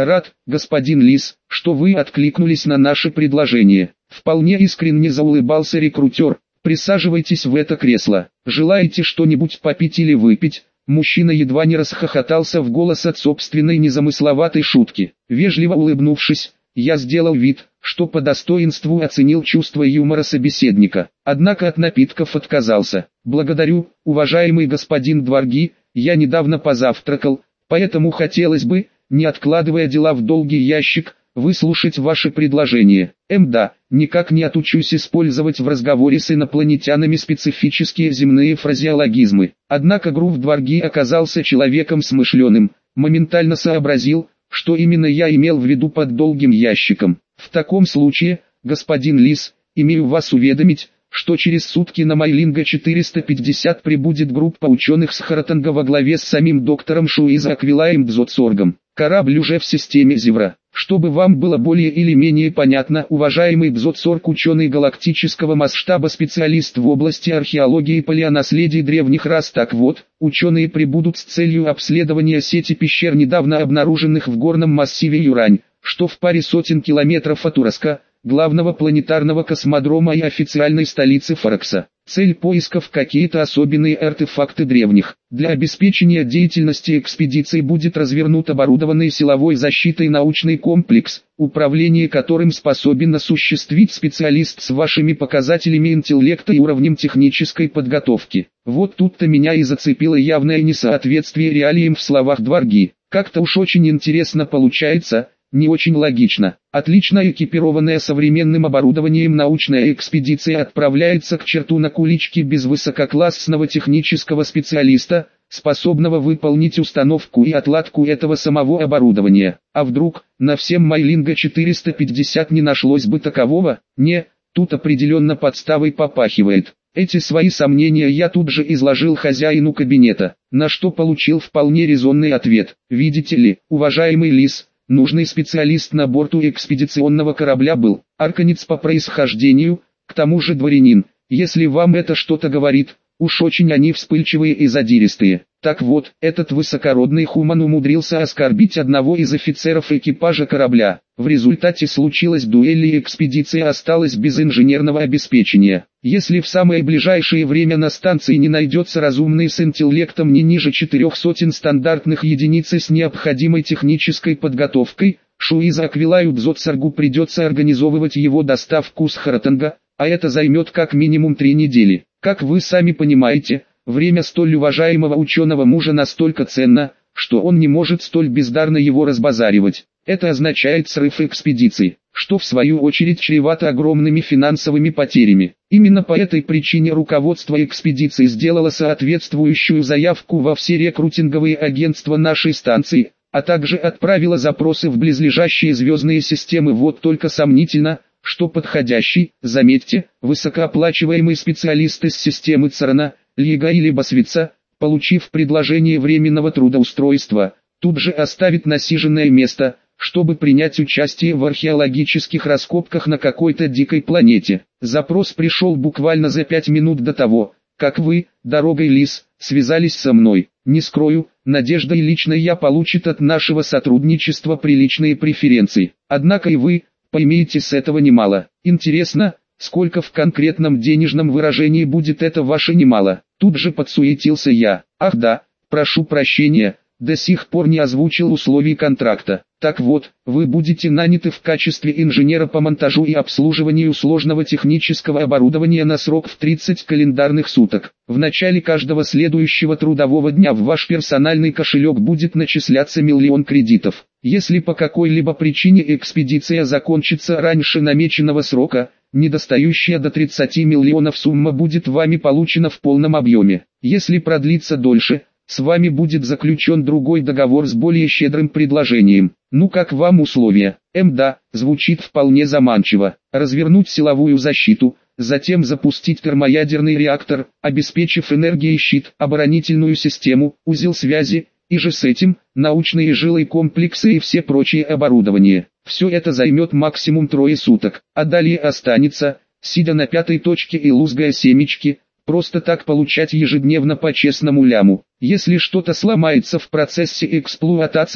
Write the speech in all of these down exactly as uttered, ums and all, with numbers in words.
Рад, господин Лис, что вы откликнулись на наше предложение. Вполне искренне заулыбался рекрутер. Присаживайтесь в это кресло. Желаете что-нибудь попить или выпить? Мужчина едва не расхохотался в голос от собственной незамысловатой шутки. Вежливо улыбнувшись, я сделал вид, что по достоинству оценил чувство юмора собеседника. Однако от напитков отказался. Благодарю, уважаемый господин Дварги, я недавно позавтракал, поэтому хотелось бы, не откладывая дела в долгий ящик, выслушать ваше предложение. Мда, никак не отучусь использовать в разговоре с инопланетянами специфические земные фразеологизмы. Однако Грув Дварги оказался человеком смышленым, моментально сообразил, что именно я имел в виду под долгим ящиком. В таком случае, господин Лис, имею вас уведомить, что через сутки на Майлинга четыреста пятьдесят прибудет группа ученых с Харатанга во главе с самим доктором Шуиза Аквилаем Бзотсоргом. Корабль уже в системе Зевра. Чтобы вам было более или менее понятно, уважаемый Бзотсорг, ученый галактического масштаба, специалист в области археологии и палеонаследия древних рас. Так вот, ученые прибудут с целью обследования сети пещер, недавно обнаруженных в горном массиве Юрань, что в паре сотен километров от Ураска, главного планетарного космодрома и официальной столицы Фаракса. Цель поисков – какие-то особенные артефакты древних. Для обеспечения деятельности экспедиции будет развернут оборудованный силовой защитой научный комплекс, управление которым способен осуществить специалист с вашими показателями интеллекта и уровнем технической подготовки. Вот тут-то меня и зацепило явное несоответствие реалиям в словах Дварги. Как-то уж очень интересно получается. Не очень логично. Отлично экипированная современным оборудованием научная экспедиция отправляется к черту на куличке без высококлассного технического специалиста, способного выполнить установку и отладку этого самого оборудования. А вдруг, на всем Майлинга четыреста пятьдесят не нашлось бы такового? Не, тут определенно подставой попахивает. Эти свои сомнения я тут же изложил хозяину кабинета, на что получил вполне резонный ответ. Видите ли, уважаемый Лис, нужный специалист на борту экспедиционного корабля был арканец по происхождению, к тому же дворянин. Если вам это что-то говорит, уж очень они вспыльчивые и задиристые. Так вот, этот высокородный хуман умудрился оскорбить одного из офицеров экипажа корабля. В результате случилась дуэль, и экспедиция осталась без инженерного обеспечения. Если в самое ближайшее время на станции не найдется разумный с интеллектом не ниже четырех сотен стандартных единиц с необходимой технической подготовкой, Шуиза Аквилаю Бзотсоргу придется организовывать его доставку с Харатанга, а это займет как минимум три недели. Как вы сами понимаете, время столь уважаемого ученого мужа настолько ценно, что он не может столь бездарно его разбазаривать. Это означает срыв экспедиции, что в свою очередь чревато огромными финансовыми потерями. Именно по этой причине руководство экспедиции сделало соответствующую заявку во все рекрутинговые агентства нашей станции, а также отправило запросы в близлежащие звездные системы. Вот только сомнительно, что подходящий, заметьте, высокооплачиваемый специалист из системы Царана, Лига или Басвица, получив предложение временного трудоустройства, тут же оставит насиженное место, чтобы принять участие в археологических раскопках на какой-то дикой планете. Запрос пришел буквально за пять минут до того, как вы, дорогой Лис, связались со мной. Не скрою, надеждой лично я получит от нашего сотрудничества приличные преференции. Однако и вы, поймите с этого немало. Интересно, сколько в конкретном денежном выражении будет это ваше немало? Тут же подсуетился я. Ах да, прошу прощения, до сих пор не озвучил условий контракта. Так вот, вы будете наняты в качестве инженера по монтажу и обслуживанию сложного технического оборудования на срок в тридцать календарных суток. В начале каждого следующего трудового дня в ваш персональный кошелек будет начисляться миллион кредитов. Если по какой-либо причине экспедиция закончится раньше намеченного срока, недостающая до тридцати миллионов сумма будет вами получена в полном объеме. Если продлится дольше, с вами будет заключен другой договор с более щедрым предложением. Ну как вам условия? Мда, звучит вполне заманчиво. Развернуть силовую защиту, затем запустить термоядерный реактор, обеспечив энергией щит, оборонительную систему, узел связи, и же с этим, научные жилые комплексы и все прочее оборудование. Все это займет максимум трое суток, а далее останется, сидя на пятой точке и лузгая семечки, просто так получать ежедневно по честному ляму. Если что-то сломается в процессе эксплуатации,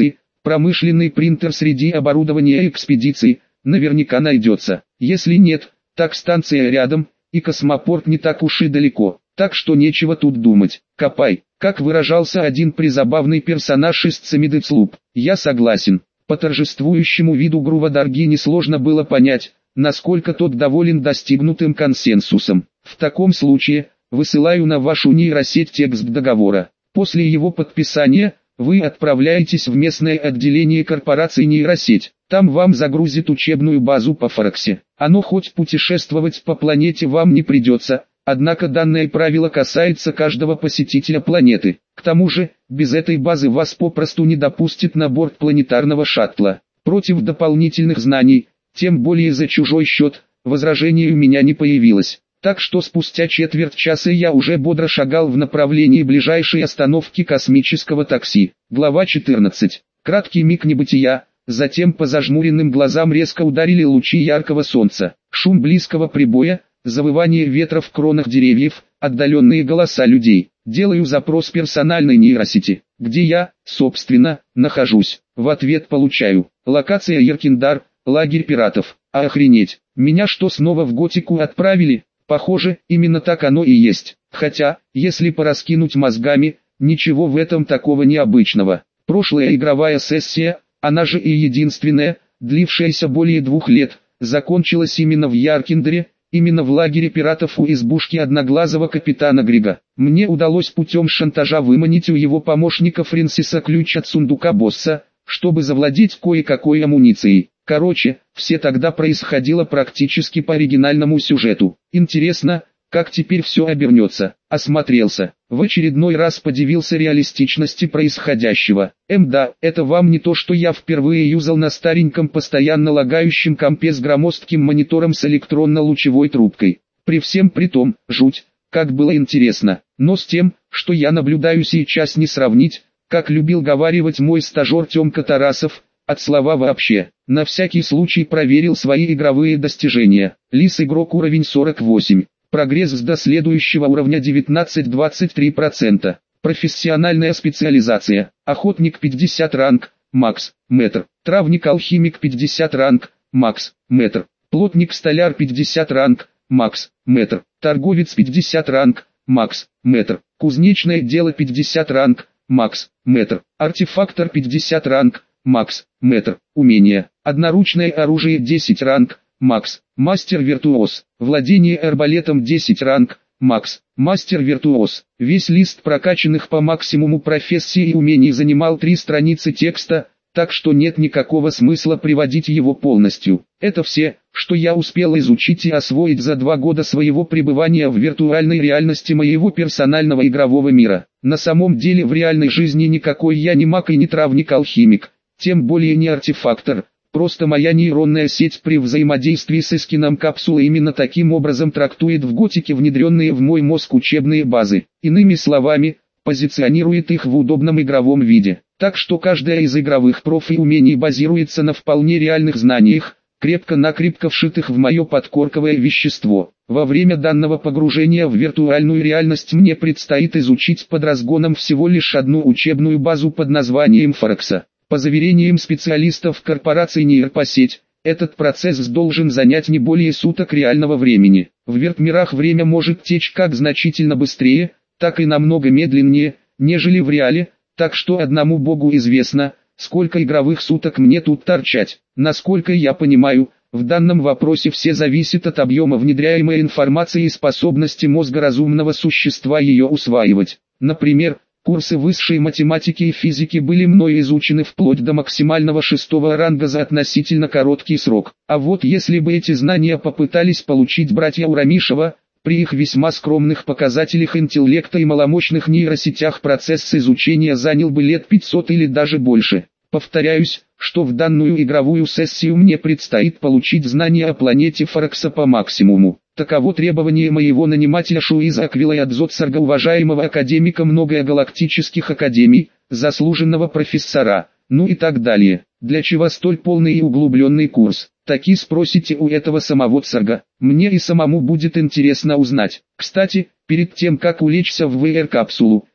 Промышленный принтер среди оборудования экспедиции наверняка найдется. Если нет, так станция рядом, и космопорт не так уж и далеко. Так что нечего тут думать. Копай, как выражался один призабавный персонаж из Цемидецлуп. Я согласен. По торжествующему виду Грувадарги несложно было понять, насколько тот доволен достигнутым консенсусом. В таком случае, высылаю на вашу нейросеть текст договора. После его подписания, вы отправляетесь в местное отделение корпорации нейросеть. Там вам загрузят учебную базу по Форексе. Оно хоть путешествовать по планете вам не придется, однако данное правило касается каждого посетителя планеты. К тому же, без этой базы вас попросту не допустят на борт планетарного шаттла. Против дополнительных знаний, тем более за чужой счет, возражений у меня не появилось. Так что спустя четверть часа я уже бодро шагал в направлении ближайшей остановки космического такси. Глава четырнадцать. Краткий миг небытия, затем по зажмуренным глазам резко ударили лучи яркого солнца. Шум близкого прибоя, завывание ветра в кронах деревьев, отдаленные голоса людей. Делаю запрос персональной нейросети, где я, собственно, нахожусь. В ответ получаю: локация Еркиндар, лагерь пиратов. А охренеть, меня что, снова в готику отправили? Похоже, именно так оно и есть. Хотя, если пораскинуть мозгами, ничего в этом такого необычного. Прошлая игровая сессия, она же и единственная, длившаяся более двух лет, закончилась именно в Яркиндере, именно в лагере пиратов у избушки одноглазого капитана Грига. Мне удалось путем шантажа выманить у его помощника Фрэнсиса ключ от сундука босса, чтобы завладеть кое-какой амуницией. Короче, все тогда происходило практически по оригинальному сюжету. Интересно, как теперь все обернется. Осмотрелся. В очередной раз подивился реалистичности происходящего. Эм да, это вам не то, что я впервые юзал на стареньком постоянно лагающем компе с громоздким монитором с электронно-лучевой трубкой. При всем при том, жуть, как было интересно. Но с тем, что я наблюдаю сейчас, не сравнить, как любил говаривать мой стажер Тёмка Тарасов, от слова вообще. На всякий случай проверил свои игровые достижения. Лис игрок уровень сорок восемь. Прогресс до следующего уровня девятнадцать-двадцать три процента. Профессиональная специализация. Охотник пятьдесят ранг, макс, метр. Травник алхимик пятьдесят ранг, макс, метр. Плотник столяр пятьдесят ранг, макс, метр. Торговец пятьдесят ранг, макс, метр. Кузнечное дело пятьдесят ранг, макс, метр. Артефактор пятьдесят ранг, макс, метр. Умение. Одноручное оружие десять ранг, макс. Мастер-виртуоз. Владение арбалетом десять ранг, макс. Мастер-виртуоз. Весь лист прокачанных по максимуму профессий и умений занимал три страницы текста, так что нет никакого смысла приводить его полностью. Это все, что я успел изучить и освоить за два года своего пребывания в виртуальной реальности моего персонального игрового мира. На самом деле в реальной жизни никакой я не маг и не травник-алхимик, тем более не артефактор. Просто моя нейронная сеть при взаимодействии с эскином капсулы именно таким образом трактует в готике внедренные в мой мозг учебные базы. Иными словами, позиционирует их в удобном игровом виде. Так что каждая из игровых профи умений базируется на вполне реальных знаниях, крепко-накрепко вшитых в мое подкорковое вещество. Во время данного погружения в виртуальную реальность мне предстоит изучить под разгоном всего лишь одну учебную базу под названием Форекса. По заверениям специалистов корпорации нейропосеть, этот процесс должен занять не более суток реального времени. В виртмирах время может течь как значительно быстрее, так и намного медленнее, нежели в реале, так что одному богу известно, сколько игровых суток мне тут торчать. Насколько я понимаю, в данном вопросе все зависит от объема внедряемой информации и способности мозга разумного существа ее усваивать. Например, курсы высшей математики и физики были мной изучены вплоть до максимального шестого ранга за относительно короткий срок. А вот если бы эти знания попытались получить братья Урамишева, при их весьма скромных показателях интеллекта и маломощных нейросетях процесс изучения занял бы лет пятьсот или даже больше. Повторяюсь, что в данную игровую сессию мне предстоит получить знания о планете Форекса по максимуму. Таково требование моего нанимателя Шуиза Аквилая Дзотсарга, уважаемого академика многогалактических академий, заслуженного профессора, ну и так далее. Для чего столь полный и углубленный курс? Таки спросите у этого самого Царга. Мне и самому будет интересно узнать. Кстати, перед тем как улечься в вэ эр-капсулу,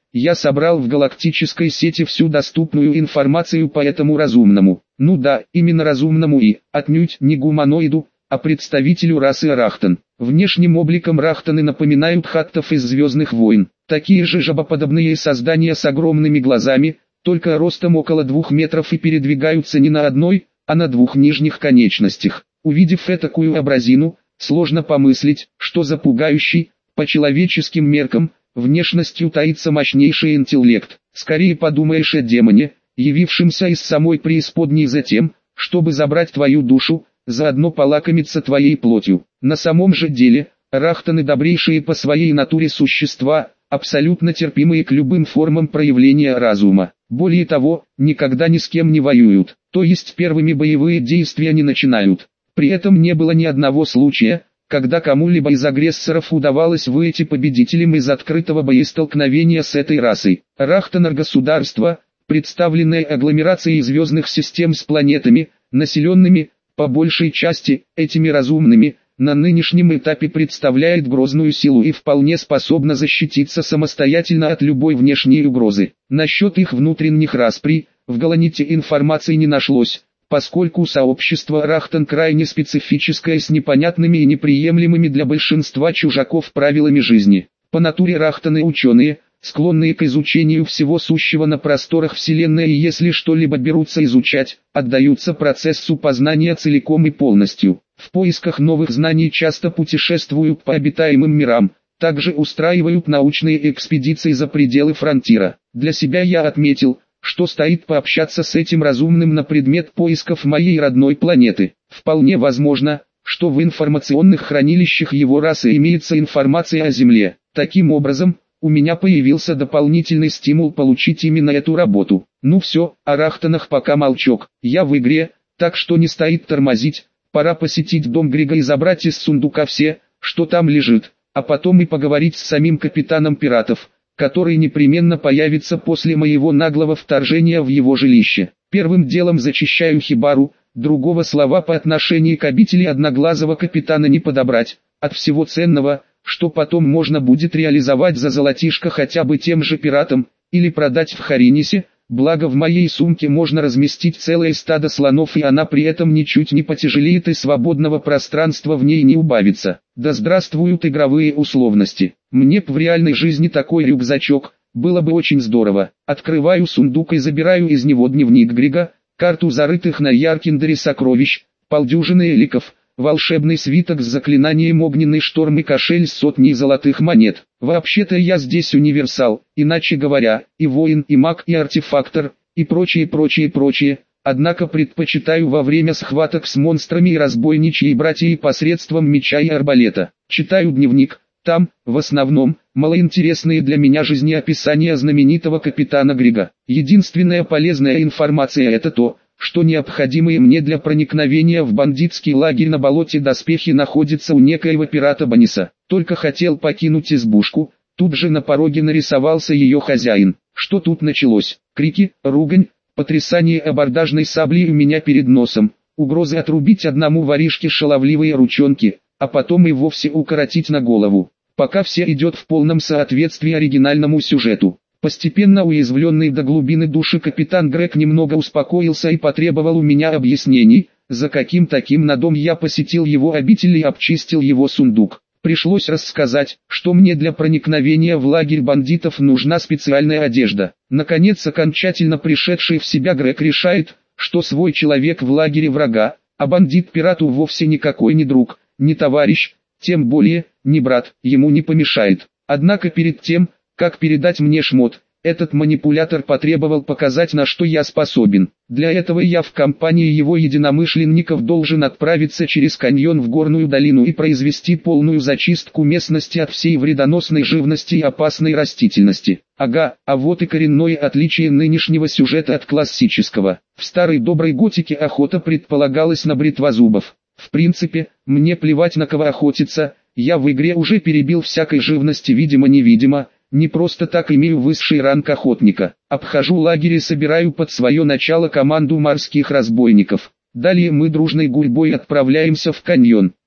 Я собрал в галактической сети всю доступную информацию по этому разумному. Ну да, именно разумному и, отнюдь не гуманоиду, а представителю расы Рахтан. Внешним обликом Рахтаны напоминают хаттов из «Звездных войн». Такие же жабоподобные создания с огромными глазами, только ростом около двух метров и передвигаются не на одной, а на двух нижних конечностях. Увидев этакую образину, сложно помыслить, что за пугающий, по человеческим меркам, внешностью таится мощнейший интеллект. Скорее подумаешь о демоне, явившемся из самой преисподней за тем, чтобы забрать твою душу, заодно полакомиться твоей плотью. На самом же деле, Рахтаны добрейшие по своей натуре существа, абсолютно терпимые к любым формам проявления разума. Более того, никогда ни с кем не воюют, то есть первыми боевые действия не начинают. При этом не было ни одного случая, когда кому-либо из агрессоров удавалось выйти победителем из открытого боестолкновения с этой расой. Рахтанар государство, представленное агломерацией звездных систем с планетами, населенными, по большей части, этими разумными, на нынешнем этапе представляет грозную силу и вполне способна защититься самостоятельно от любой внешней угрозы. Насчет их внутренних распри, в Галанете информации не нашлось, поскольку сообщество Рахтан крайне специфическое с непонятными и неприемлемыми для большинства чужаков правилами жизни. По натуре Рахтаны ученые, склонные к изучению всего сущего на просторах Вселенной и если что-либо берутся изучать, отдаются процессу познания целиком и полностью. В поисках новых знаний часто путешествуют по обитаемым мирам, также устраивают научные экспедиции за пределы фронтира. Для себя я отметил, что стоит пообщаться с этим разумным на предмет поисков моей родной планеты. Вполне возможно, что в информационных хранилищах его расы имеется информация о Земле. Таким образом, у меня появился дополнительный стимул получить именно эту работу. Ну все, о Рахтанах пока молчок. Я в игре, так что не стоит тормозить. Пора посетить дом Грига и забрать из сундука все, что там лежит, а потом и поговорить с самим капитаном пиратов, который непременно появится после моего наглого вторжения в его жилище. Первым делом зачищаю хибару, другого слова по отношению к обители одноглазого капитана не подобрать, от всего ценного, что потом можно будет реализовать за золотишко хотя бы тем же пиратам, или продать в Харинисе. Благо в моей сумке можно разместить целое стадо слонов и она при этом ничуть не потяжелеет и свободного пространства в ней не убавится. Да здравствуют игровые условности. Мне б в реальной жизни такой рюкзачок, было бы очень здорово. Открываю сундук и забираю из него дневник Грига, карту зарытых на Яркиндере сокровищ, полдюжины эликов, волшебный свиток с заклинанием огненный шторм и кошель с сотней золотых монет. Вообще-то я здесь универсал, иначе говоря, и воин, и маг, и артефактор, и прочее, прочее, прочее. Однако предпочитаю во время схваток с монстрами и разбойничьей братьей посредством меча и арбалета. Читаю дневник, там, в основном, малоинтересные для меня жизнеописания знаменитого капитана Грига. Единственная полезная информация это то, что необходимые мне для проникновения в бандитский лагерь на болоте доспехи находятся у некоего пирата Баниса. Только хотел покинуть избушку, тут же на пороге нарисовался ее хозяин. Что тут началось? Крики, ругань, потрясание абордажной саблей у меня перед носом, угрозы отрубить одному воришке шаловливые ручонки, а потом и вовсе укоротить на голову. Пока все идет в полном соответствии оригинальному сюжету. Постепенно уязвленный до глубины души капитан Грег немного успокоился и потребовал у меня объяснений, за каким таким надом я посетил его обитель и обчистил его сундук. Пришлось рассказать, что мне для проникновения в лагерь бандитов нужна специальная одежда. Наконец окончательно пришедший в себя Грег решает, что свой человек в лагере врага, а бандит пирату вовсе никакой не друг, не товарищ, тем более, не брат, ему не помешает. Однако перед тем, как передать мне шмот, этот манипулятор потребовал показать, на что я способен. Для этого я в компании его единомышленников должен отправиться через каньон в горную долину и произвести полную зачистку местности от всей вредоносной живности и опасной растительности. Ага, а вот и коренное отличие нынешнего сюжета от классического. В старой доброй готике охота предполагалась на бритвозубов. В принципе, мне плевать на кого охотиться, я в игре уже перебил всякой живности видимо-невидимо. Не просто так имею высший ранг охотника. Обхожу лагерь и собираю под свое начало команду морских разбойников. Далее мы дружной гурьбой отправляемся в каньон.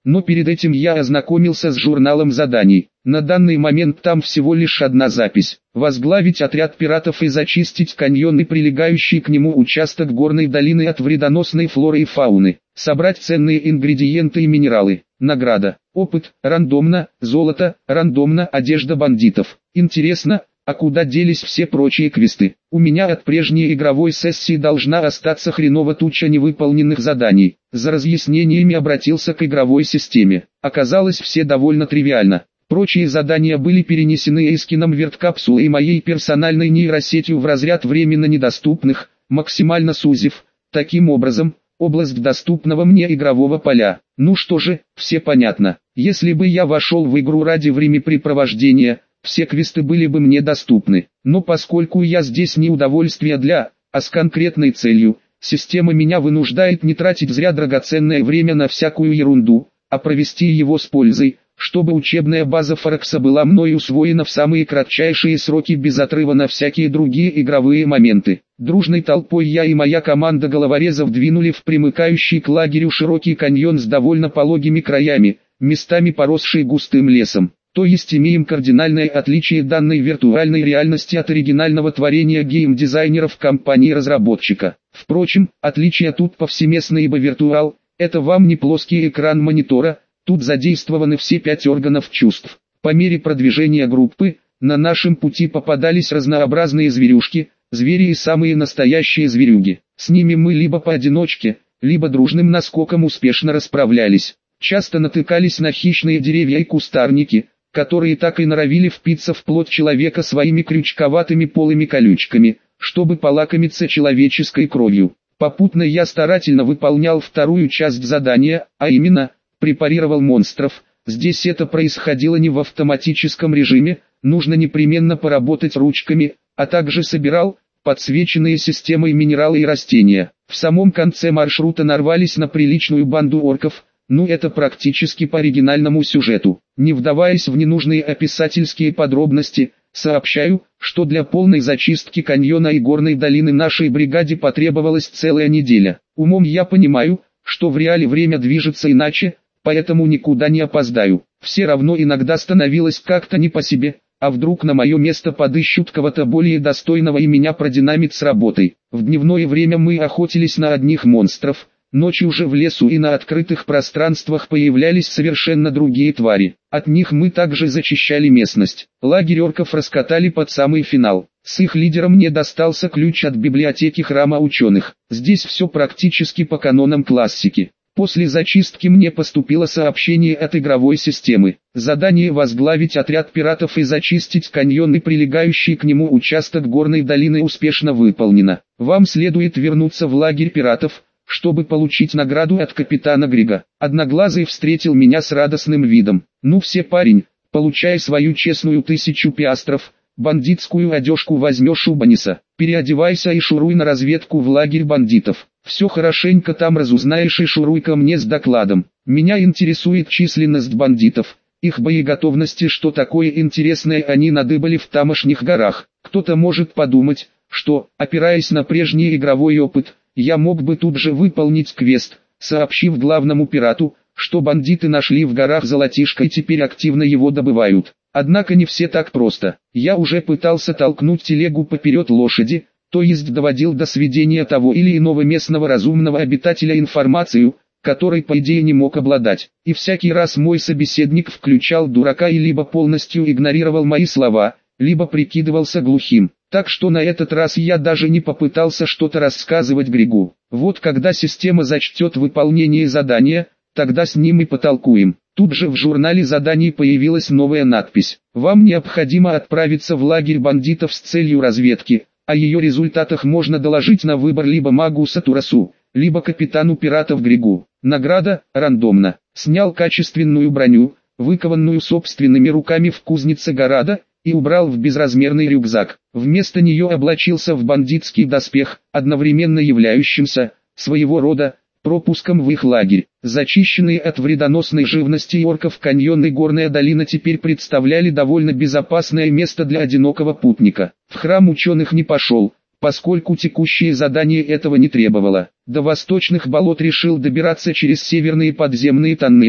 Но перед этим я ознакомился с журналом заданий. На данный момент там всего лишь одна запись. Возглавить отряд пиратов и зачистить каньон и прилегающий к нему участок горной долины от вредоносной флоры и фауны. Собрать ценные ингредиенты и минералы. Награда. Опыт. Рандомно. Золото. Рандомно. Одежда бандитов. Интересно, а куда делись все прочие квесты? У меня от прежней игровой сессии должна остаться хреново туча невыполненных заданий. За разъяснениями обратился к игровой системе. Оказалось, все довольно тривиально. Прочие задания были перенесены эскином верткапсулы и моей персональной нейросетью в разряд временно недоступных, максимально сузив, таким образом, область доступного мне игрового поля. Ну что же, все понятно. Если бы я вошел в игру ради времяпрепровождения, все квесты были бы мне доступны. Но поскольку я здесь не удовольствие для, а с конкретной целью, система меня вынуждает не тратить зря драгоценное время на всякую ерунду, а провести его с пользой, чтобы учебная база Форекса была мной усвоена в самые кратчайшие сроки без отрыва на всякие другие игровые моменты. Дружной толпой я и моя команда головорезов двинули в примыкающий к лагерю широкий каньон с довольно пологими краями, местами поросший густым лесом. То есть имеем кардинальное отличие данной виртуальной реальности от оригинального творения геймдизайнеров компании-разработчика. Впрочем, отличия тут повсеместны, ибо виртуал – это вам не плоский экран монитора, тут задействованы все пять органов чувств. По мере продвижения группы, на нашем пути попадались разнообразные зверюшки, звери и самые настоящие зверюги. С ними мы либо поодиночке, либо дружным наскоком успешно расправлялись. Часто натыкались на хищные деревья и кустарники, которые так и норовили впиться в плоть человека своими крючковатыми полыми колючками, чтобы полакомиться человеческой кровью. Попутно я старательно выполнял вторую часть задания, а именно, препарировал монстров. Здесь это происходило не в автоматическом режиме, нужно непременно поработать ручками, а также собирал подсвеченные системой минералы и растения. В самом конце маршрута нарвались на приличную банду орков. Ну это практически по оригинальному сюжету. Не вдаваясь в ненужные описательские подробности, сообщаю, что для полной зачистки каньона и горной долины нашей бригаде потребовалась целая неделя. Умом я понимаю, что в реале время движется иначе, поэтому никуда не опоздаю. Все равно иногда становилось как-то не по себе, а вдруг на мое место подыщут кого-то более достойного и меня продинамит с работой. В дневное время мы охотились на одних монстров, ночью же в лесу и на открытых пространствах появлялись совершенно другие твари. От них мы также зачищали местность. Лагерь орков раскатали под самый финал. С их лидером мне достался ключ от библиотеки храма ученых. Здесь все практически по канонам классики. После зачистки мне поступило сообщение от игровой системы. Задание возглавить отряд пиратов и зачистить каньон и прилегающий к нему участок горной долины успешно выполнено. Вам следует вернуться в лагерь пиратов, чтобы получить награду от капитана Грига. Одноглазый встретил меня с радостным видом. Ну все, парень, получай свою честную тысячу пиастров, бандитскую одежку возьмешь у Баниса. Переодевайся и шуруй на разведку в лагерь бандитов. Все хорошенько там разузнаешь и шуруй ко мне с докладом. Меня интересует численность бандитов, их боеготовности, что такое интересное они надыбали в тамошних горах. Кто-то может подумать, что, опираясь на прежний игровой опыт, я мог бы тут же выполнить квест, сообщив главному пирату, что бандиты нашли в горах золотишко и теперь активно его добывают. Однако не все так просто. Я уже пытался толкнуть телегу поперед лошади, то есть доводил до сведения того или иного местного разумного обитателя информацию, которой по идее не мог обладать. И всякий раз мой собеседник включал дурака и либо полностью игнорировал мои слова, либо прикидывался глухим. Так что на этот раз я даже не попытался что-то рассказывать Григу. Вот когда система зачтет выполнение задания, тогда с ним и потолкуем. Тут же в журнале заданий появилась новая надпись. Вам необходимо отправиться в лагерь бандитов с целью разведки. О ее результатах можно доложить на выбор либо магу Сатурасу, либо капитану пиратов Григу. Награда – рандомно. Снял качественную броню, выкованную собственными руками в кузнице Горада, и убрал в безразмерный рюкзак. Вместо нее облачился в бандитский доспех, одновременно являющимся, своего рода, пропуском в их лагерь. Зачищенные от вредоносной живности орков каньон и горная долина теперь представляли довольно безопасное место для одинокого путника. В храм ученых не пошел, поскольку текущее задание этого не требовало. До восточных болот решил добираться через северные подземные тоннели,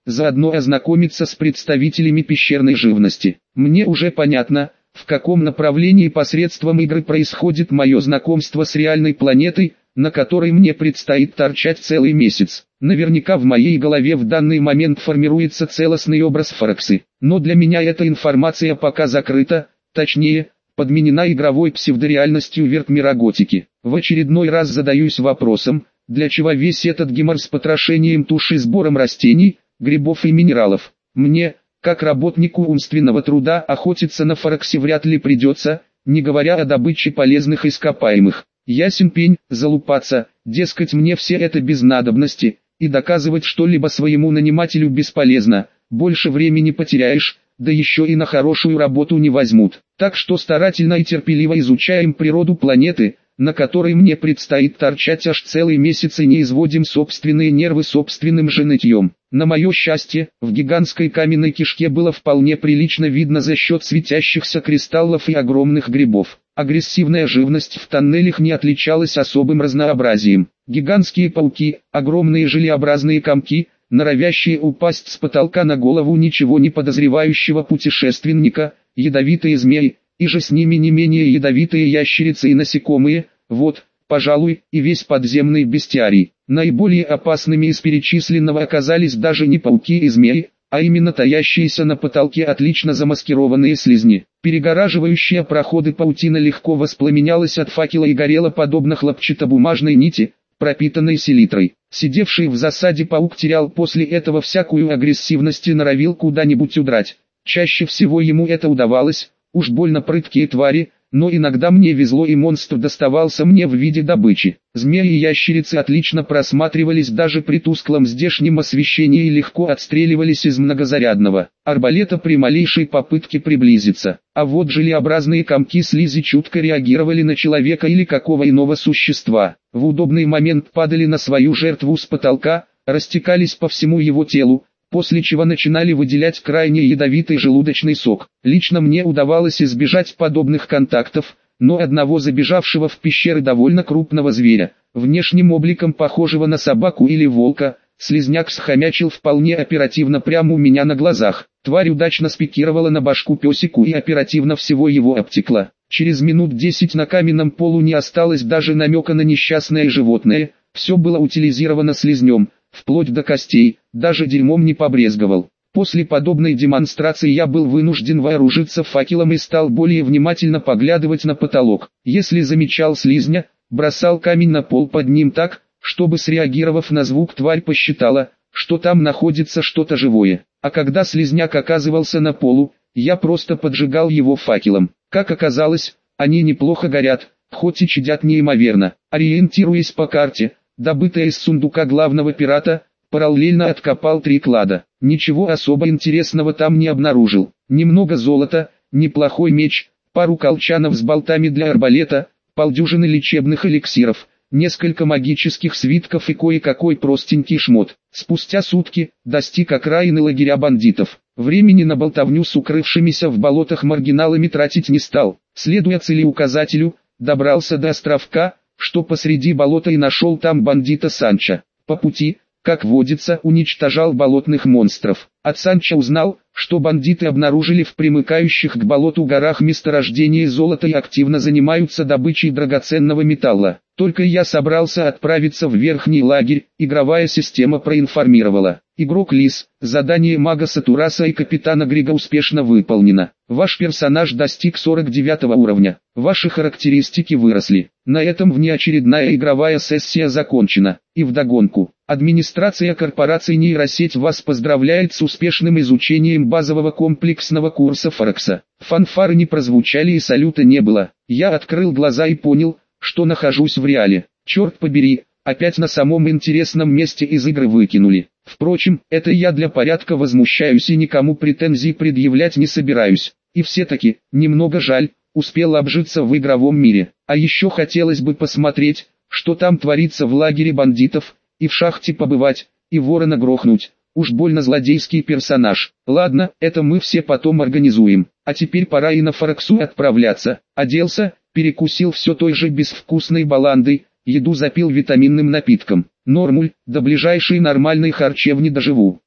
заодно ознакомиться с представителями пещерной живности. Мне уже понятно, в каком направлении посредством игры происходит мое знакомство с реальной планетой, на которой мне предстоит торчать целый месяц. Наверняка в моей голове в данный момент формируется целостный образ Фараксы, но для меня эта информация пока закрыта, точнее, подменена игровой псевдореальностью вертмира готики. В очередной раз задаюсь вопросом, для чего весь этот гемор с потрошением туш и сбором растений, грибов и минералов. Мне, как работнику умственного труда, охотиться на Фараксе вряд ли придется, не говоря о добыче полезных ископаемых. Ясен пень, залупаться, дескать мне все это без надобности, и доказывать что-либо своему нанимателю бесполезно, больше времени потеряешь, да еще и на хорошую работу не возьмут. Так что старательно и терпеливо изучаем природу планеты, на которой мне предстоит торчать аж целый месяц, и не изводим собственные нервы собственным же нытьем. На мое счастье, в гигантской каменной кишке было вполне прилично видно за счет светящихся кристаллов и огромных грибов. Агрессивная живность в тоннелях не отличалась особым разнообразием. Гигантские пауки, огромные желеобразные комки, норовящие упасть с потолка на голову ничего не подозревающего путешественника, ядовитые змеи, и же с ними не менее ядовитые ящерицы и насекомые, вот, пожалуй, и весь подземный бестиарий. Наиболее опасными из перечисленного оказались даже не пауки и змеи, а именно таящиеся на потолке отлично замаскированные слизни. Перегораживающая проходы паутина легко воспламенялась от факела и горела подобно хлопчатобумажной нити, пропитанной селитрой. Сидевший в засаде паук терял после этого всякую агрессивность и норовил куда-нибудь удрать. Чаще всего ему это удавалось, уж больно прыткие твари, но иногда мне везло и монстр доставался мне в виде добычи. Змеи и ящерицы отлично просматривались даже при тусклом здешнем освещении и легко отстреливались из многозарядного арбалета при малейшей попытке приблизиться. А вот желеобразные комки слизи чутко реагировали на человека или какого иного существа. В удобный момент падали на свою жертву с потолка, растекались по всему его телу, после чего начинали выделять крайне ядовитый желудочный сок. Лично мне удавалось избежать подобных контактов, но одного забежавшего в пещеры довольно крупного зверя, внешним обликом похожего на собаку или волка, слизняк схомячил вполне оперативно прямо у меня на глазах. Тварь удачно спикировала на башку песику и оперативно всего его обтекла. Через минут десять на каменном полу не осталось даже намека на несчастное животное, все было утилизировано слизнем, вплоть до костей, даже дерьмом не побрезговал. После подобной демонстрации я был вынужден вооружиться факелом и стал более внимательно поглядывать на потолок. Если замечал слизня, бросал камень на пол под ним так, чтобы, среагировав на звук, тварь посчитала, что там находится что-то живое. А когда слизняк оказывался на полу, я просто поджигал его факелом. Как оказалось, они неплохо горят, хоть и чадят неимоверно. Ориентируясь по карте, добытая из сундука главного пирата, параллельно откопал три клада. Ничего особо интересного там не обнаружил. Немного золота, неплохой меч, пару колчанов с болтами для арбалета, полдюжины лечебных эликсиров, несколько магических свитков и кое-какой простенький шмот. Спустя сутки достиг окраины лагеря бандитов. Времени на болтовню с укрывшимися в болотах маргиналами тратить не стал. Следуя целеуказателю, добрался до островка, что посреди болота, и нашел там бандита Санчо. По пути, как водится, уничтожал болотных монстров. От Санчо узнал, что бандиты обнаружили в примыкающих к болоту горах месторождение золота и активно занимаются добычей драгоценного металла. Только я собрался отправиться в верхний лагерь, игровая система проинформировала. Игрок Лис, задание мага Сатураса и капитана Грига успешно выполнено. Ваш персонаж достиг сорок девятого уровня. Ваши характеристики выросли. На этом внеочередная игровая сессия закончена. И вдогонку, администрация корпорации Нейросеть вас поздравляет с успешным изучением базового комплексного курса Фаракса. Фанфары не прозвучали и салюта не было. Я открыл глаза и понял, что нахожусь в реале. Черт побери, опять на самом интересном месте из игры выкинули. Впрочем, это я для порядка возмущаюсь и никому претензий предъявлять не собираюсь. И все-таки, немного жаль, успел обжиться в игровом мире. А еще хотелось бы посмотреть, что там творится в лагере бандитов, и в шахте побывать, и ворона грохнуть. Уж больно злодейский персонаж. Ладно, это мы все потом организуем. А теперь пора и на Фараксу отправляться. Оделся, перекусил все той же безвкусной баландой, еду запил витаминным напитком. Нормуль, до ближайшей нормальной харчевни доживу.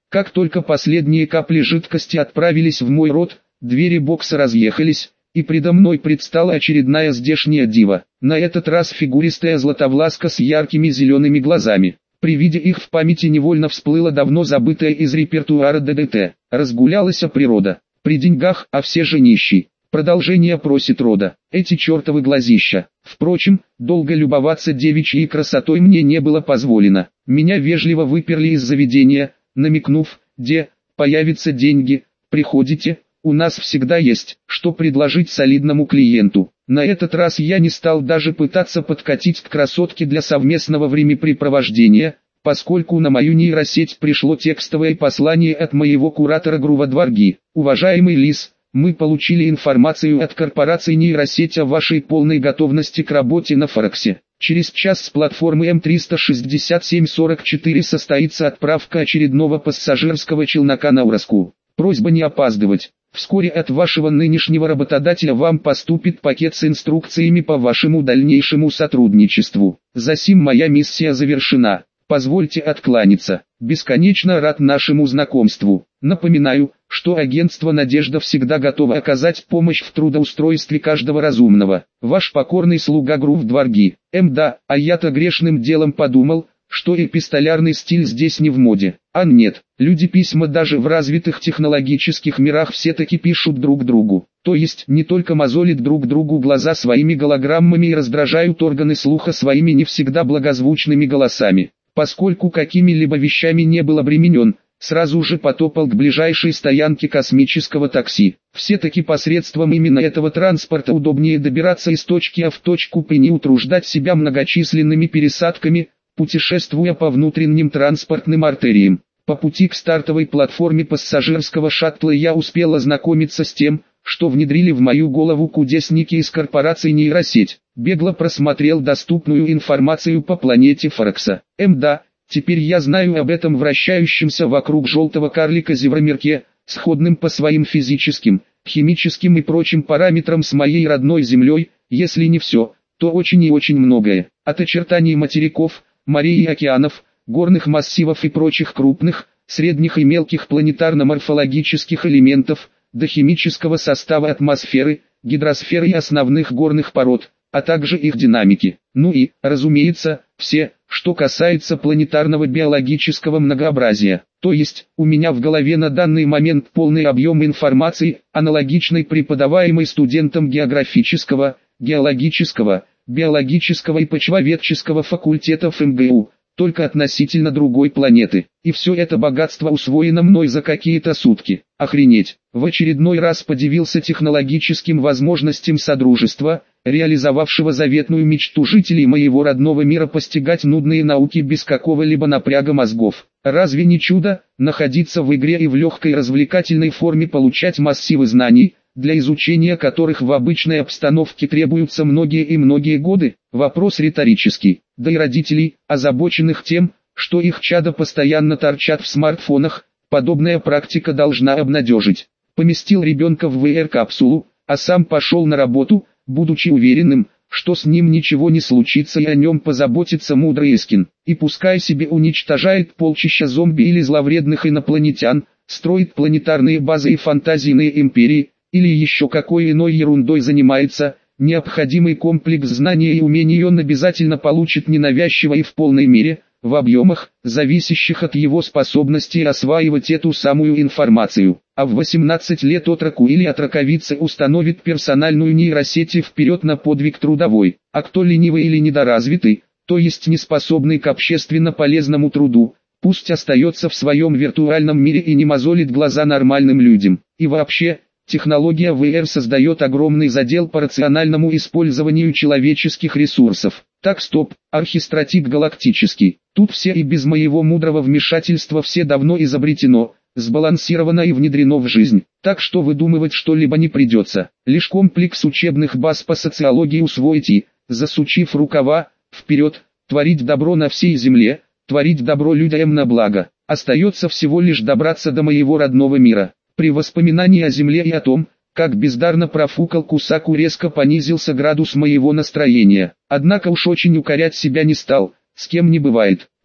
Как только последние капли жидкости отправились в мой рот, двери бокса разъехались, и предо мной предстала очередная здешняя дива. На этот раз фигуристая златовласка с яркими зелеными глазами. При виде их в памяти невольно всплыла давно забытая из репертуара ДДТ. Разгулялась природа. При деньгах, а все же нищий. Продолжение просит рода. Эти чертовы глазища. Впрочем, долго любоваться девичьей красотой мне не было позволено. Меня вежливо выперли из заведения, намекнув, где появятся деньги, приходите, у нас всегда есть, что предложить солидному клиенту. На этот раз я не стал даже пытаться подкатить к красотке для совместного времяпрепровождения, поскольку на мою нейросеть пришло текстовое послание от моего куратора Грува Дварги. Уважаемый Лис, мы получили информацию от корпорации нейросеть о вашей полной готовности к работе на Форексе. Через час с платформы эм триста шестьдесят семь сорок четыре состоится отправка очередного пассажирского челнока на Ураску. Просьба не опаздывать. Вскоре от вашего нынешнего работодателя вам поступит пакет с инструкциями по вашему дальнейшему сотрудничеству. Засим моя миссия завершена. Позвольте откланяться. Бесконечно рад нашему знакомству. Напоминаю, что агентство «Надежда» всегда готово оказать помощь в трудоустройстве каждого разумного. Ваш покорный слуга Грув Дварги. Мда, а я-то грешным делом подумал, что эпистолярный стиль здесь не в моде. А нет, люди письма даже в развитых технологических мирах все-таки пишут друг другу. То есть не только мозолят друг другу глаза своими голограммами и раздражают органы слуха своими не всегда благозвучными голосами. Поскольку какими-либо вещами не был обременен, сразу же потопал к ближайшей стоянке космического такси. Все-таки посредством именно этого транспорта удобнее добираться из точки А в точку П, не утруждать себя многочисленными пересадками, путешествуя по внутренним транспортным артериям. По пути к стартовой платформе пассажирского шаттла я успел ознакомиться с тем, что внедрили в мою голову кудесники из корпорации нейросеть. Бегло просмотрел доступную информацию по планете Форекса. Мда, теперь я знаю об этом вращающемся вокруг желтого карлика зевромерке, сходным по своим физическим, химическим и прочим параметрам с моей родной Землей, если не все, то очень и очень многое. От очертаний материков, морей и океанов, горных массивов и прочих крупных, средних и мелких планетарно-морфологических элементов, до химического состава атмосферы, гидросферы и основных горных пород, а также их динамики. Ну и, разумеется, все, что касается планетарного биологического многообразия. То есть, у меня в голове на данный момент полный объем информации, аналогичной преподаваемой студентам географического, геологического, биологического и почвоведческого факультетов эм гэ у, только относительно другой планеты. И все это богатство усвоено мной за какие-то сутки. Охренеть! В очередной раз подивился технологическим возможностям Содружества, реализовавшего заветную мечту жителей моего родного мира постигать нудные науки без какого-либо напряга мозгов. Разве не чудо, находиться в игре и в легкой развлекательной форме получать массивы знаний, для изучения которых в обычной обстановке требуются многие и многие годы? Вопрос риторический. Да и родителей, озабоченных тем, что их чада постоянно торчат в смартфонах, подобная практика должна обнадежить. Поместил ребенка в вэ эр-капсулу, а сам пошел на работу, будучи уверенным, что с ним ничего не случится и о нем позаботится мудрый Эскин. И пускай себе уничтожает полчища зомби или зловредных инопланетян, строит планетарные базы и фантазийные империи, или еще какой иной ерундой занимается, необходимый комплекс знаний и умений он обязательно получит ненавязчиво и в полной мере, в объемах, зависящих от его способности осваивать эту самую информацию. А в восемнадцать лет отроку или отроковице установит персональную нейросеть и вперед на подвиг трудовой. А кто ленивый или недоразвитый, то есть неспособный к общественно полезному труду, пусть остается в своем виртуальном мире и не мозолит глаза нормальным людям. И вообще, технология вэ эр создает огромный задел по рациональному использованию человеческих ресурсов. Так, стоп, архистратик галактический. Тут все и без моего мудрого вмешательства все давно изобретено, сбалансировано и внедрено в жизнь. Так что выдумывать что-либо не придется. Лишь комплекс учебных баз по социологии усвоить и, засучив рукава, вперед, творить добро на всей земле, творить добро людям на благо. Остается всего лишь добраться до моего родного мира. При воспоминании о земле и о том, как бездарно профукал Кусаку, резко понизился градус моего настроения. Однако уж очень укорять себя не стал, с кем не бывает.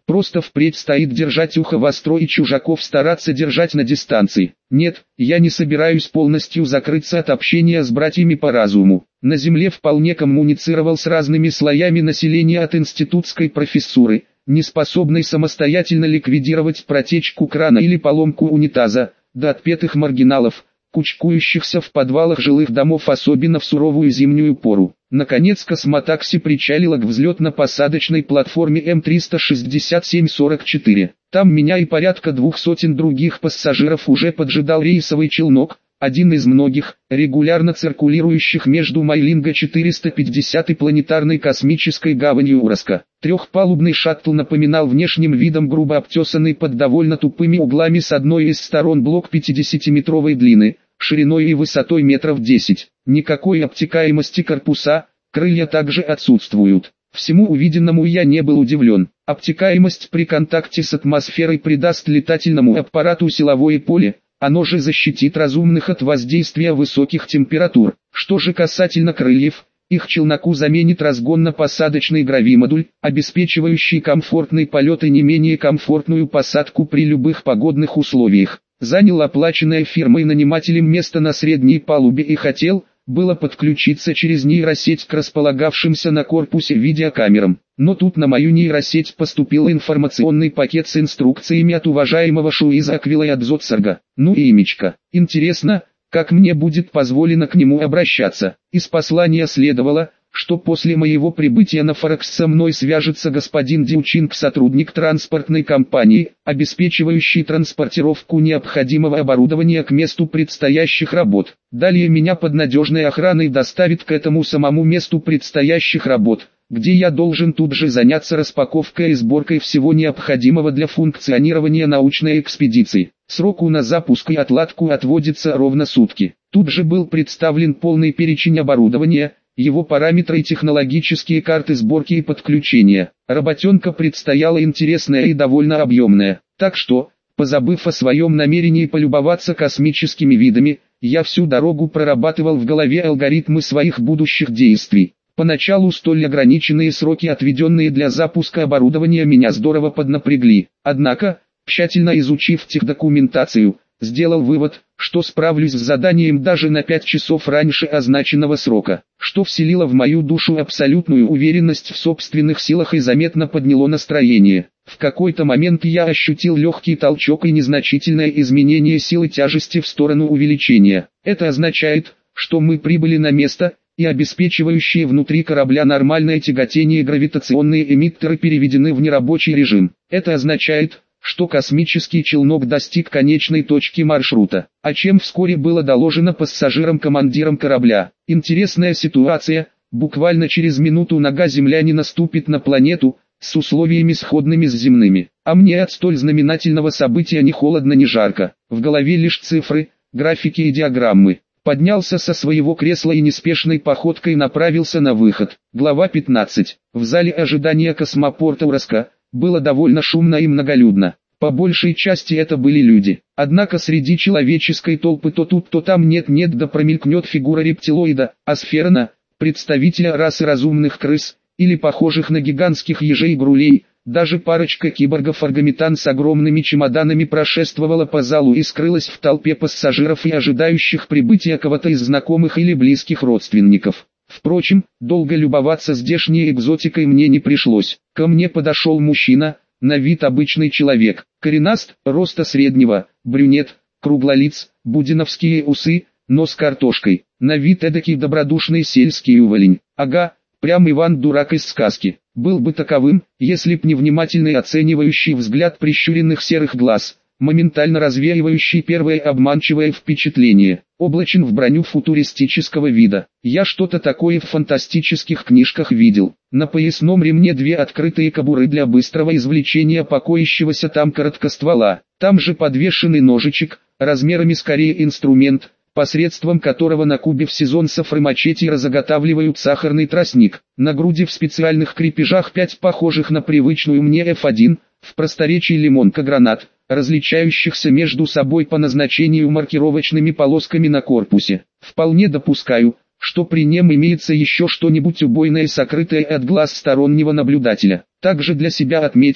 Просто впредь стоит держать ухо востро и чужаков стараться держать на дистанции. Нет, я не собираюсь полностью закрыться от общения с братьями по разуму. На земле вполне коммуницировал с разными слоями населения от институтской профессуры, не способной самостоятельно ликвидировать протечку крана или поломку унитаза, до отпетых маргиналов, кучкующихся в подвалах жилых домов особенно в суровую зимнюю пору. Наконец космотакси причалило к взлетно-посадочной платформе Эм триста шестьдесят семь сорок четыре. Там меня и порядка двух сотен других пассажиров уже поджидал рейсовый челнок, один из многих, регулярно циркулирующих между Майлинго четыреста пятьдесят и планетарной космической гаванью Ураска. Трехпалубный шаттл напоминал внешним видом грубо обтесанный под довольно тупыми углами с одной из сторон блок пятидесятиметровой длины, шириной и высотой метров десять. Никакой обтекаемости корпуса, крылья также отсутствуют. Всему увиденному я не был удивлен. Обтекаемость при контакте с атмосферой придаст летательному аппарату силовое поле, оно же защитит разумных от воздействия высоких температур. Что же касательно крыльев, их челноку заменит разгонно-посадочный гравимодуль, обеспечивающий комфортный полет и не менее комфортную посадку при любых погодных условиях. Занял оплаченное фирмой-нанимателем место на средней палубе и хотел, было подключиться через нейросеть к располагавшимся на корпусе видеокамерам. Но тут на мою нейросеть поступил информационный пакет с инструкциями от уважаемого Шуиза Аквилайадзоцарга. Ну и имечко. Интересно, как мне будет позволено к нему обращаться. Из послания следовало, что после моего прибытия на Форекс со мной свяжется господин Дьючинг, сотрудник транспортной компании, обеспечивающий транспортировку необходимого оборудования к месту предстоящих работ. Далее меня под надежной охраной доставит к этому самому месту предстоящих работ, где я должен тут же заняться распаковкой и сборкой всего необходимого для функционирования научной экспедиции. Сроку на запуск и отладку отводится ровно сутки. Тут же был представлен полный перечень оборудования, его параметры и технологические карты сборки и подключения. Работенка предстояла интересная и довольно объемная. Так что, позабыв о своем намерении полюбоваться космическими видами, я всю дорогу прорабатывал в голове алгоритмы своих будущих действий. Поначалу столь ограниченные сроки, отведенные для запуска оборудования, меня здорово поднапрягли. Однако, тщательно изучив техдокументацию, сделал вывод, что справлюсь с заданием даже на пять часов раньше означенного срока, что вселило в мою душу абсолютную уверенность в собственных силах и заметно подняло настроение. В какой-то момент я ощутил легкий толчок и незначительное изменение силы тяжести в сторону увеличения. Это означает, что мы прибыли на место, и обеспечивающие внутри корабля нормальное тяготение гравитационные эмиттеры переведены в нерабочий режим. Это означает, что космический челнок достиг конечной точки маршрута, о чем вскоре было доложено пассажирам-командирам корабля. Интересная ситуация, буквально через минуту нога землянина ступит на планету, с условиями сходными с земными. А мне от столь знаменательного события ни холодно ни жарко, в голове лишь цифры, графики и диаграммы. Поднялся со своего кресла и неспешной походкой направился на выход. Глава пятнадцать. В зале ожидания космопорта Ураска было довольно шумно и многолюдно. По большей части это были люди. Однако среди человеческой толпы то тут, то там нет-нет да промелькнет фигура рептилоида, асферона, представителя расы разумных крыс, или похожих на гигантских ежей-грулей. Даже парочка киборгов-аргометан с огромными чемоданами прошествовала по залу и скрылась в толпе пассажиров и ожидающих прибытия кого-то из знакомых или близких родственников. Впрочем, долго любоваться здешней экзотикой мне не пришлось. Ко мне подошел мужчина, на вид обычный человек, коренаст, роста среднего, брюнет, круглолиц, буденовские усы, нос картошкой, на вид эдакий добродушный сельский уволень. Ага, прям Иван-дурак из сказки. Был бы таковым, если б не внимательный оценивающий взгляд прищуренных серых глаз, моментально развеивающий первое обманчивое впечатление. Облачен в броню футуристического вида. Я что-то такое в фантастических книжках видел. На поясном ремне две открытые кобуры для быстрого извлечения покоящегося там короткоствола. Там же подвешенный ножичек, размерами скорее инструмент, посредством которого на кубе в сезон софры мачете разоготавливают сахарный тростник. На груди в специальных крепежах пять похожих на привычную мне эф один, в просторечии лимонка-гранат, различающихся между собой по назначению маркировочными полосками на корпусе. Вполне допускаю, что при нем имеется еще что-нибудь убойное, сокрытое от глаз стороннего наблюдателя. Также для себя отметил,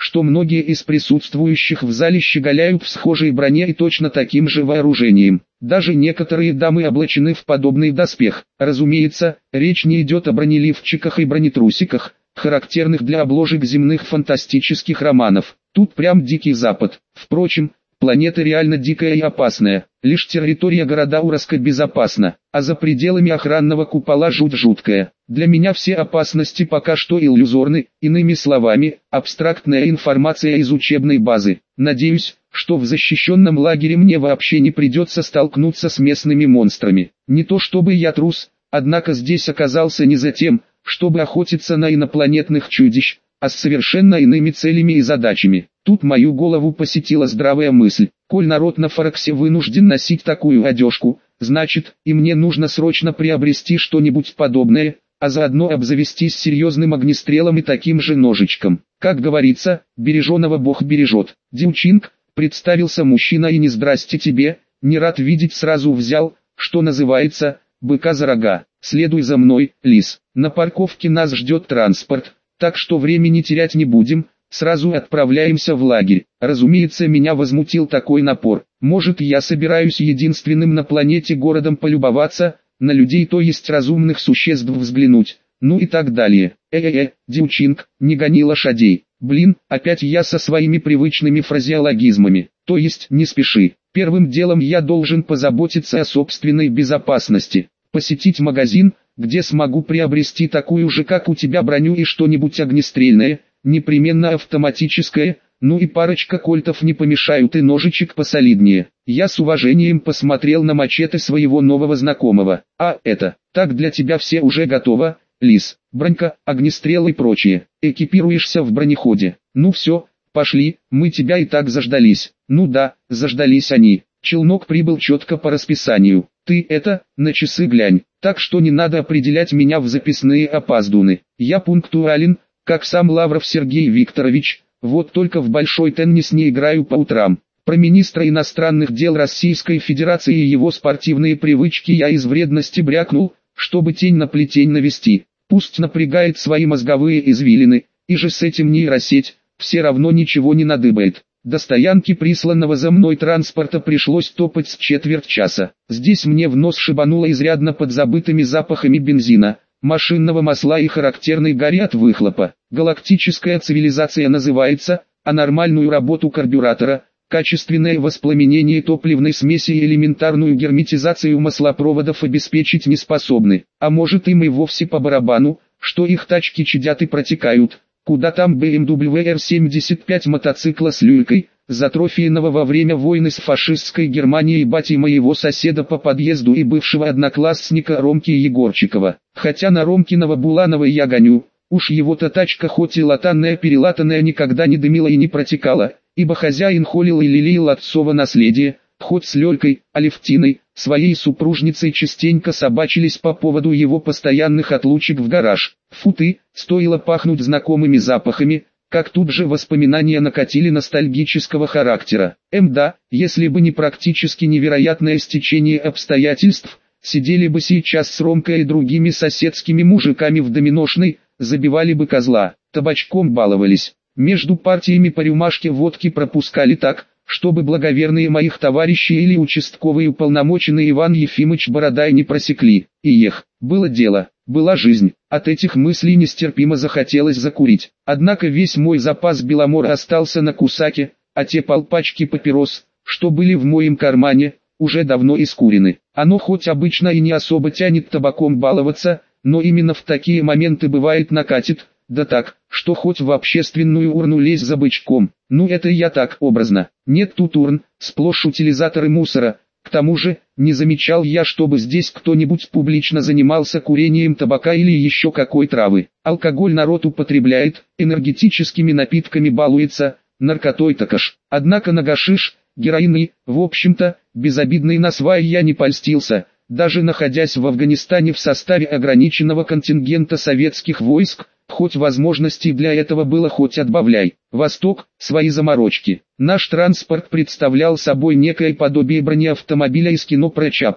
что многие из присутствующих в зале щеголяют в схожей броне и точно таким же вооружением. Даже некоторые дамы облачены в подобный доспех. Разумеется, речь не идет о бронеливчиках и бронетрусиках, характерных для обложек земных фантастических романов. Тут прям дикий запад. Впрочем, планета реально дикая и опасная. Лишь территория города Ураска безопасна, а за пределами охранного купола жуть жуткая. Для меня все опасности пока что иллюзорны, иными словами, абстрактная информация из учебной базы. Надеюсь, что в защищенном лагере мне вообще не придется столкнуться с местными монстрами. Не то чтобы я трус, однако здесь оказался не за тем, чтобы охотиться на инопланетных чудищ, а с совершенно иными целями и задачами. Тут мою голову посетила здравая мысль: коль народ на Фараксе вынужден носить такую одежку, значит, и мне нужно срочно приобрести что-нибудь подобное, а заодно обзавестись серьезным огнестрелом и таким же ножичком. Как говорится, береженого Бог бережет. Дилчинг, представился мужчина, и не здрасте тебе, не рад видеть, сразу взял, что называется, быка за рога. Следуй за мной, лис. На парковке нас ждет транспорт, так что времени терять не будем. Сразу отправляемся в лагерь. Разумеется, меня возмутил такой напор. Может, я собираюсь единственным на планете городом полюбоваться, на людей, то есть разумных существ взглянуть, ну и так далее. Э-э-э, Дилчинг, не гони лошадей. Блин, опять я со своими привычными фразеологизмами. То есть, не спеши. Первым делом я должен позаботиться о собственной безопасности. Посетить магазин, где смогу приобрести такую же, как у тебя, броню и что-нибудь огнестрельное, непременно автоматическое, ну и парочка кольтов не помешают, и ножичек посолиднее. Я с уважением посмотрел на мачете своего нового знакомого. А это, так для тебя все уже готово, лис, бронька, огнестрел и прочее. Экипируешься в бронеходе. Ну все, пошли, мы тебя и так заждались. Ну да, заждались они. Челнок прибыл четко по расписанию. Ты это, на часы глянь, так что не надо определять меня в записные опаздуны. Я пунктуален, как сам Лавров Сергей Викторович, вот только в большой теннис не играю по утрам. Про министра иностранных дел Российской Федерации и его спортивные привычки я из вредности брякнул, чтобы тень на плетень навести. Пусть напрягает свои мозговые извилины, и же с этим нейросеть, все равно ничего не надыбает. До стоянки присланного за мной транспорта пришлось топать с четверть часа. Здесь мне в нос шибануло изрядно подзабытыми запахами бензина, машинного масла и характерной гари от выхлопа. Галактическая цивилизация называется, а нормальную работу карбюратора, качественное воспламенение топливной смеси и элементарную герметизацию маслопроводов обеспечить не способны. А может, им и вовсе по барабану, что их тачки чадят и протекают. Куда там бэ эм дабл ю эр семьдесят пять мотоцикла с люлькой, затрофейного во время войны с фашистской Германией бати моего соседа по подъезду и бывшего одноклассника Ромки Егорчикова. Хотя на Ромкиного Буланова я гоню, уж его-то тачка хоть и латанная-перелатанная никогда не дымила и не протекала, ибо хозяин холил и лелеял отцово наследие, хоть с Лёлькой, Алевтиной, своей супружницей частенько собачились по поводу его постоянных отлучек в гараж. Фу ты, стоило пахнуть знакомыми запахами, как тут же воспоминания накатили ностальгического характера. Эм да, если бы не практически невероятное стечение обстоятельств, сидели бы сейчас с Ромкой и другими соседскими мужиками в доминошной, забивали бы козла, табачком баловались. Между партиями по рюмашке водки пропускали так, чтобы благоверные моих товарищей или участковый уполномоченный Иван Ефимыч Бородай не просекли. И эх, было дело, была жизнь. От этих мыслей нестерпимо захотелось закурить. Однако весь мой запас Беломора остался на Кусаке, а те полпачки папирос, что были в моем кармане, уже давно искурены. Оно хоть обычно и не особо тянет табаком баловаться, но именно в такие моменты бывает накатит, да так, что хоть в общественную урну лезь за бычком. Ну это я так образно. Нет тут урн, сплошь утилизаторы мусора. К тому же, не замечал я, чтобы здесь кто-нибудь публично занимался курением табака или еще какой травы. Алкоголь народ употребляет, энергетическими напитками балуется, наркотой також. Однако на гашиш, героин и, в общем-то, безобидный на свай я не польстился, даже находясь в Афганистане в составе ограниченного контингента советских войск, хоть возможностей для этого было хоть отбавляй. Восток, свои заморочки. Наш транспорт представлял собой некое подобие бронеавтомобиля из кино про Чапая.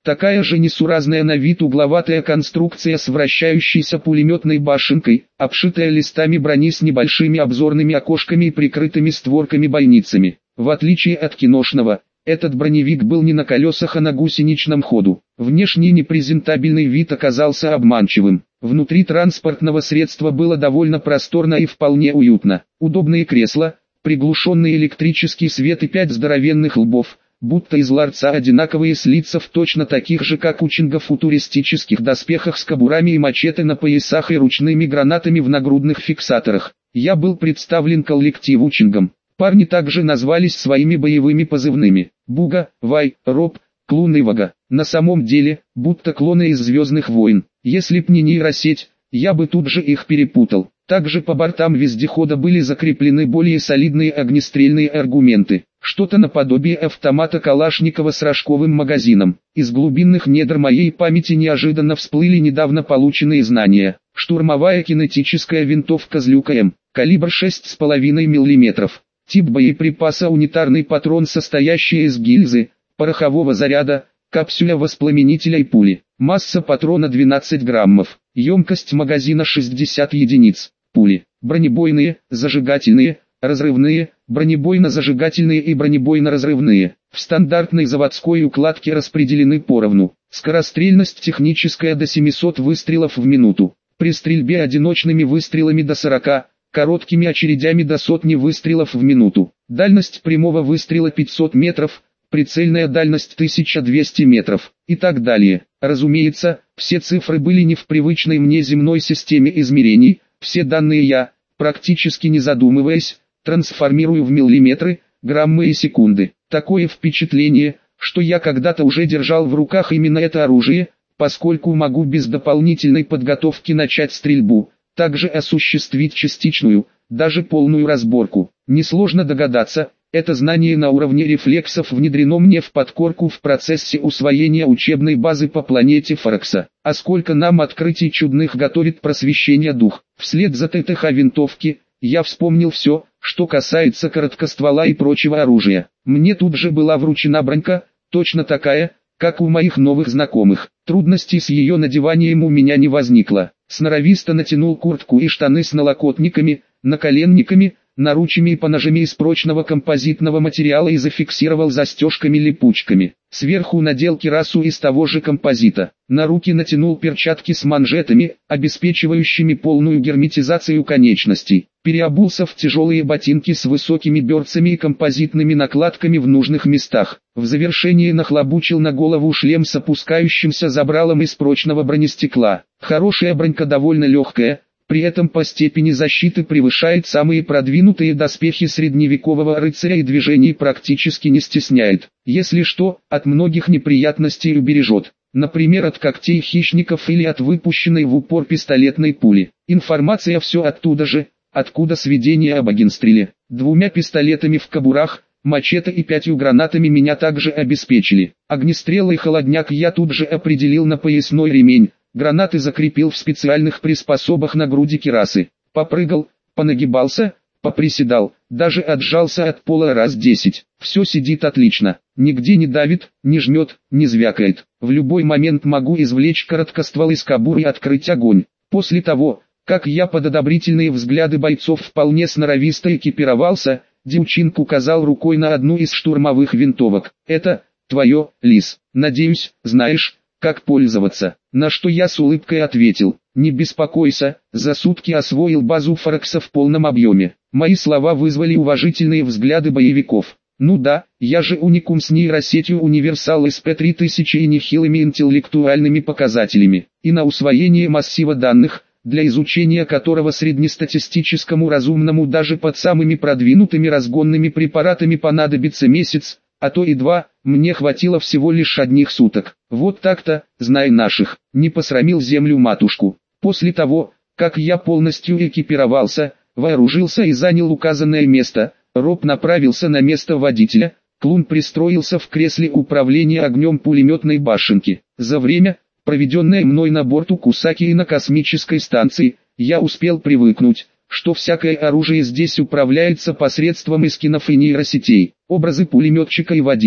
Такая же несуразная на вид угловатая конструкция с вращающейся пулеметной башенкой, обшитая листами брони с небольшими обзорными окошками и прикрытыми створками-бойницами. В отличие от киношного, этот броневик был не на колесах, а на гусеничном ходу. Внешний непрезентабельный вид оказался обманчивым. Внутри транспортного средства было довольно просторно и вполне уютно. Удобные кресла, приглушенный электрический свет и пять здоровенных лбов, будто из ларца, одинаковые с лицев точно таких же как у чингов, в туристических доспехах с кобурами и мачете на поясах и ручными гранатами в нагрудных фиксаторах. Я был представлен коллективу чингам. Парни также назвались своими боевыми позывными: Буга, Вай, Роб, Клун и Вага. На самом деле, будто клоны из «Звездных войн». Если б не нейросеть, я бы тут же их перепутал. Также по бортам вездехода были закреплены более солидные огнестрельные аргументы. Что-то наподобие автомата Калашникова с рожковым магазином. Из глубинных недр моей памяти неожиданно всплыли недавно полученные знания. Штурмовая кинетическая винтовка Злюка М. Калибр шесть с половиной миллиметров. Тип боеприпаса: унитарный патрон, состоящий из гильзы, порохового заряда, капсуля воспламенителя и пули. Масса патрона двенадцать граммов. Емкость магазина шестьдесят единиц. Пули: бронебойные, зажигательные, разрывные, бронебойно-зажигательные и бронебойно-разрывные. В стандартной заводской укладке распределены поровну. Скорострельность техническая до семисот выстрелов в минуту. При стрельбе одиночными выстрелами до сорока, короткими очередями до сотни выстрелов в минуту. Дальность прямого выстрела пятьсот метров, прицельная дальность тысяча двести метров и так далее. Разумеется, все цифры были не в привычной мне земной системе измерений, все данные я, практически не задумываясь, трансформирую в миллиметры, граммы и секунды. Такое впечатление, что я когда-то уже держал в руках именно это оружие, поскольку могу без дополнительной подготовки начать стрельбу, также осуществить частичную, даже полную разборку. Несложно догадаться, это знание на уровне рефлексов внедрено мне в подкорку в процессе усвоения учебной базы по планете Фаракса. А сколько нам открытий чудных готовит просвещение дух. Вслед за ТТХ винтовки, я вспомнил все, что касается короткоствола и прочего оружия. Мне тут же была вручена бронька, точно такая, как у моих новых знакомых. Трудностей с ее надеванием у меня не возникло. Сноровисто натянул куртку и штаны с налокотниками, наколенниками, наручами и поножами из прочного композитного материала и зафиксировал застежками-липучками. Сверху надел кирасу из того же композита. На руки натянул перчатки с манжетами, обеспечивающими полную герметизацию конечностей. Переобулся в тяжелые ботинки с высокими берцами и композитными накладками в нужных местах. В завершение нахлобучил на голову шлем с опускающимся забралом из прочного бронестекла. Хорошая бронька довольно легкая, при этом по степени защиты превышает самые продвинутые доспехи средневекового рыцаря и движений практически не стесняет. Если что, от многих неприятностей убережет. Например, от когтей хищников или от выпущенной в упор пистолетной пули. Информация все оттуда же, откуда сведения об огнестреле. Двумя пистолетами в кобурах, мачете и пятью гранатами меня также обеспечили. Огнестрел и холодняк я тут же определил на поясной ремень. Гранаты закрепил в специальных приспособах на груди кирасы. Попрыгал, понагибался, поприседал, даже отжался от пола раз десять. Все сидит отлично, нигде не давит, не жмет, не звякает. В любой момент могу извлечь короткоствол из кобуры и открыть огонь. После того, как я под одобрительные взгляды бойцов вполне сноровисто экипировался, Дьючинг указал рукой на одну из штурмовых винтовок. «Это твое, Лис. Надеюсь, знаешь, как пользоваться». На что я с улыбкой ответил: «Не беспокойся, за сутки освоил базу Фаракса в полном объеме». Мои слова вызвали уважительные взгляды боевиков. Ну да, я же уникум с нейросетью Универсал эс пи три тысячи и нехилыми интеллектуальными показателями. И на усвоение массива данных, для изучения которого среднестатистическому разумному даже под самыми продвинутыми разгонными препаратами понадобится месяц, а то и два, мне хватило всего лишь одних суток. Вот так-то, знай наших, не посрамил землю матушку. После того, как я полностью экипировался, вооружился и занял указанное место, Роб направился на место водителя, Клун пристроился в кресле управления огнем пулеметной башенки. За время, проведенное мной на борту Кусаки и на космической станции, я успел привыкнуть, что всякое оружие здесь управляется посредством эскинов и нейросетей. Образы пулеметчика и водителя,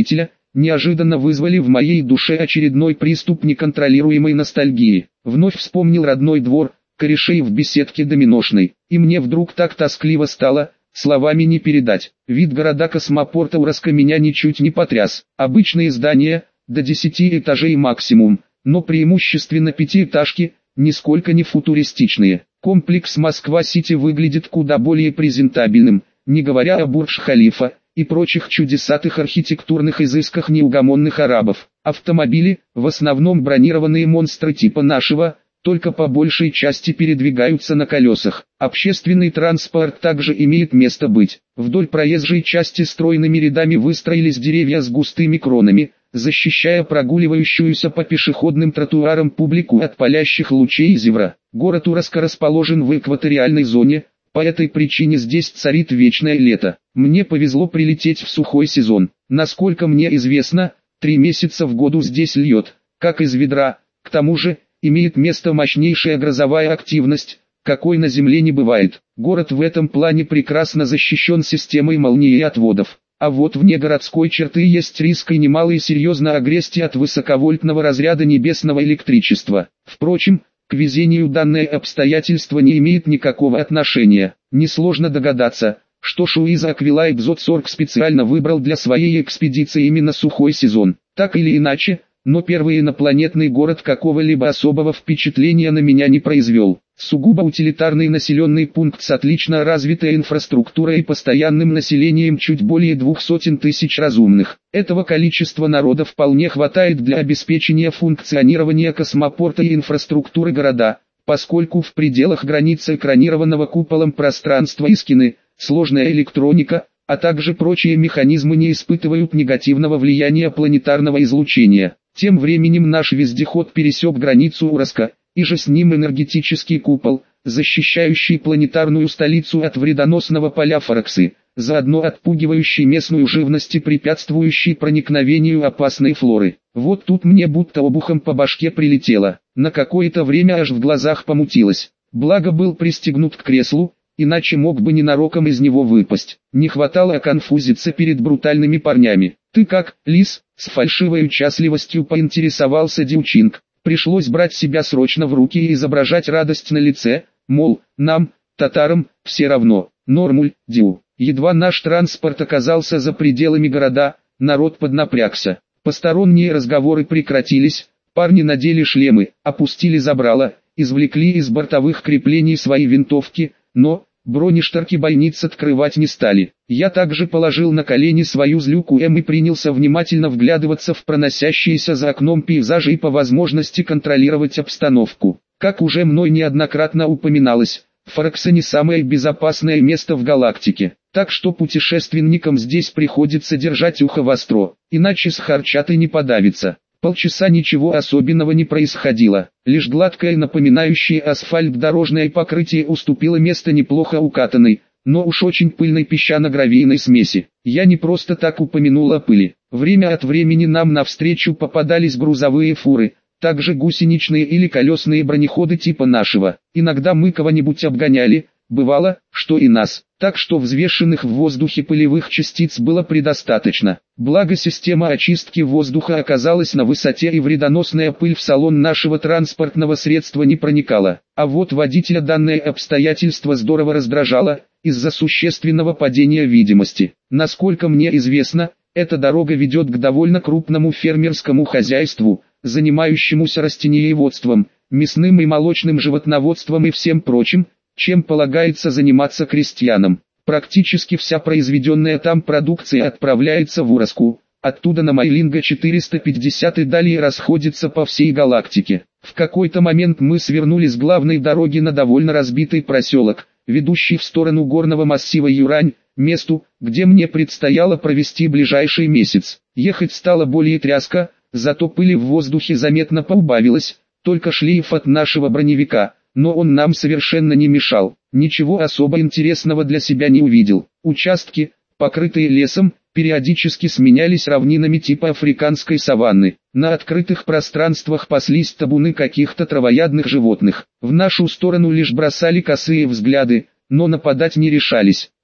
неожиданно вызвали в моей душе очередной приступ неконтролируемой ностальгии. Вновь вспомнил родной двор, корешей в беседке доминошной, и мне вдруг так тоскливо стало, словами не передать. Вид города-космопорта Ураска меня ничуть не потряс. Обычные здания, до десяти этажей максимум, но преимущественно пятиэтажки, нисколько не футуристичные. Комплекс Москва-Сити выглядит куда более презентабельным, не говоря о Бурдж-Халифа и прочих чудесатых архитектурных изысках неугомонных арабов. Автомобили, в основном бронированные монстры типа нашего, только по большей части передвигаются на колесах. Общественный транспорт также имеет место быть. Вдоль проезжей части стройными рядами выстроились деревья с густыми кронами, защищая прогуливающуюся по пешеходным тротуарам публику от палящих лучей зевра. Город Ураска расположен в экваториальной зоне, по этой причине здесь царит вечное лето. Мне повезло прилететь в сухой сезон. Насколько мне известно, три месяца в году здесь льет, как из ведра. К тому же, имеет место мощнейшая грозовая активность, какой на Земле не бывает. Город в этом плане прекрасно защищен системой молний и отводов. А вот вне городской черты есть риск и немало и серьезно огрести от высоковольтного разряда небесного электричества. Впрочем, к везению данное обстоятельство не имеет никакого отношения. Несложно догадаться, что Шуиза Аквилай Бзотсорг специально выбрал для своей экспедиции именно сухой сезон. Так или иначе, но первый инопланетный город какого-либо особого впечатления на меня не произвел. Сугубо утилитарный населенный пункт с отлично развитой инфраструктурой и постоянным населением чуть более двух сотен тысяч разумных. Этого количества народа вполне хватает для обеспечения функционирования космопорта и инфраструктуры города, поскольку в пределах границ экранированного куполом пространства Искины, сложная электроника, а также прочие механизмы не испытывают негативного влияния планетарного излучения. Тем временем наш вездеход пересек границу Ураска, и же с ним энергетический купол, защищающий планетарную столицу от вредоносного поля Фараксы, заодно отпугивающий местную живность и препятствующий проникновению опасной флоры. Вот тут мне будто обухом по башке прилетело, на какое-то время аж в глазах помутилось. Благо был пристегнут к креслу, иначе мог бы ненароком из него выпасть. Не хватало оконфузиться перед брутальными парнями. «Ты как, лис?» — с фальшивой участливостью поинтересовался Дючинг. Пришлось брать себя срочно в руки и изображать радость на лице, мол, нам, татарам, все равно. Нормуль, Дю. Едва наш транспорт оказался за пределами города, народ поднапрягся. Посторонние разговоры прекратились, парни надели шлемы, опустили забрала, извлекли из бортовых креплений свои винтовки, но бронештырки бойниц открывать не стали. Я также положил на колени свою злюку М и принялся внимательно вглядываться в проносящиеся за окном пейзажи и по возможности контролировать обстановку. Как уже мной неоднократно упоминалось, Фаракса не самое безопасное место в галактике, так что путешественникам здесь приходится держать ухо востро, иначе с харчатой не подавится. Полчаса ничего особенного не происходило, лишь гладкое напоминающее асфальт дорожное покрытие уступило место неплохо укатанной, но уж очень пыльной песчано-гравийной смеси. Я не просто так упомянул о пыли. Время от времени нам навстречу попадались грузовые фуры, также гусеничные или колесные бронеходы типа нашего. Иногда мы кого-нибудь обгоняли, бывало, что и нас, так что взвешенных в воздухе пылевых частиц было предостаточно. Благо система очистки воздуха оказалась на высоте и вредоносная пыль в салон нашего транспортного средства не проникала. А вот водителя данное обстоятельство здорово раздражало, из-за существенного падения видимости. Насколько мне известно, эта дорога ведет к довольно крупному фермерскому хозяйству, занимающемуся растениеводством, мясным и молочным животноводством и всем прочим, чем полагается заниматься крестьянам. Практически вся произведенная там продукция отправляется в Ураску, оттуда на Майлинга четыреста пятьдесят и далее расходится по всей галактике. В какой-то момент мы свернули с главной дороги на довольно разбитый проселок, ведущий в сторону горного массива Юрань, месту, где мне предстояло провести ближайший месяц. Ехать стало более тряска, зато пыли в воздухе заметно поубавилось, только шлейф от нашего броневика, но он нам совершенно не мешал. Ничего особо интересного для себя не увидел. Участки, покрытые лесом, периодически сменялись равнинами типа африканской саванны. На открытых пространствах паслись табуны каких-то травоядных животных. В нашу сторону лишь бросали косые взгляды, но нападать не решались.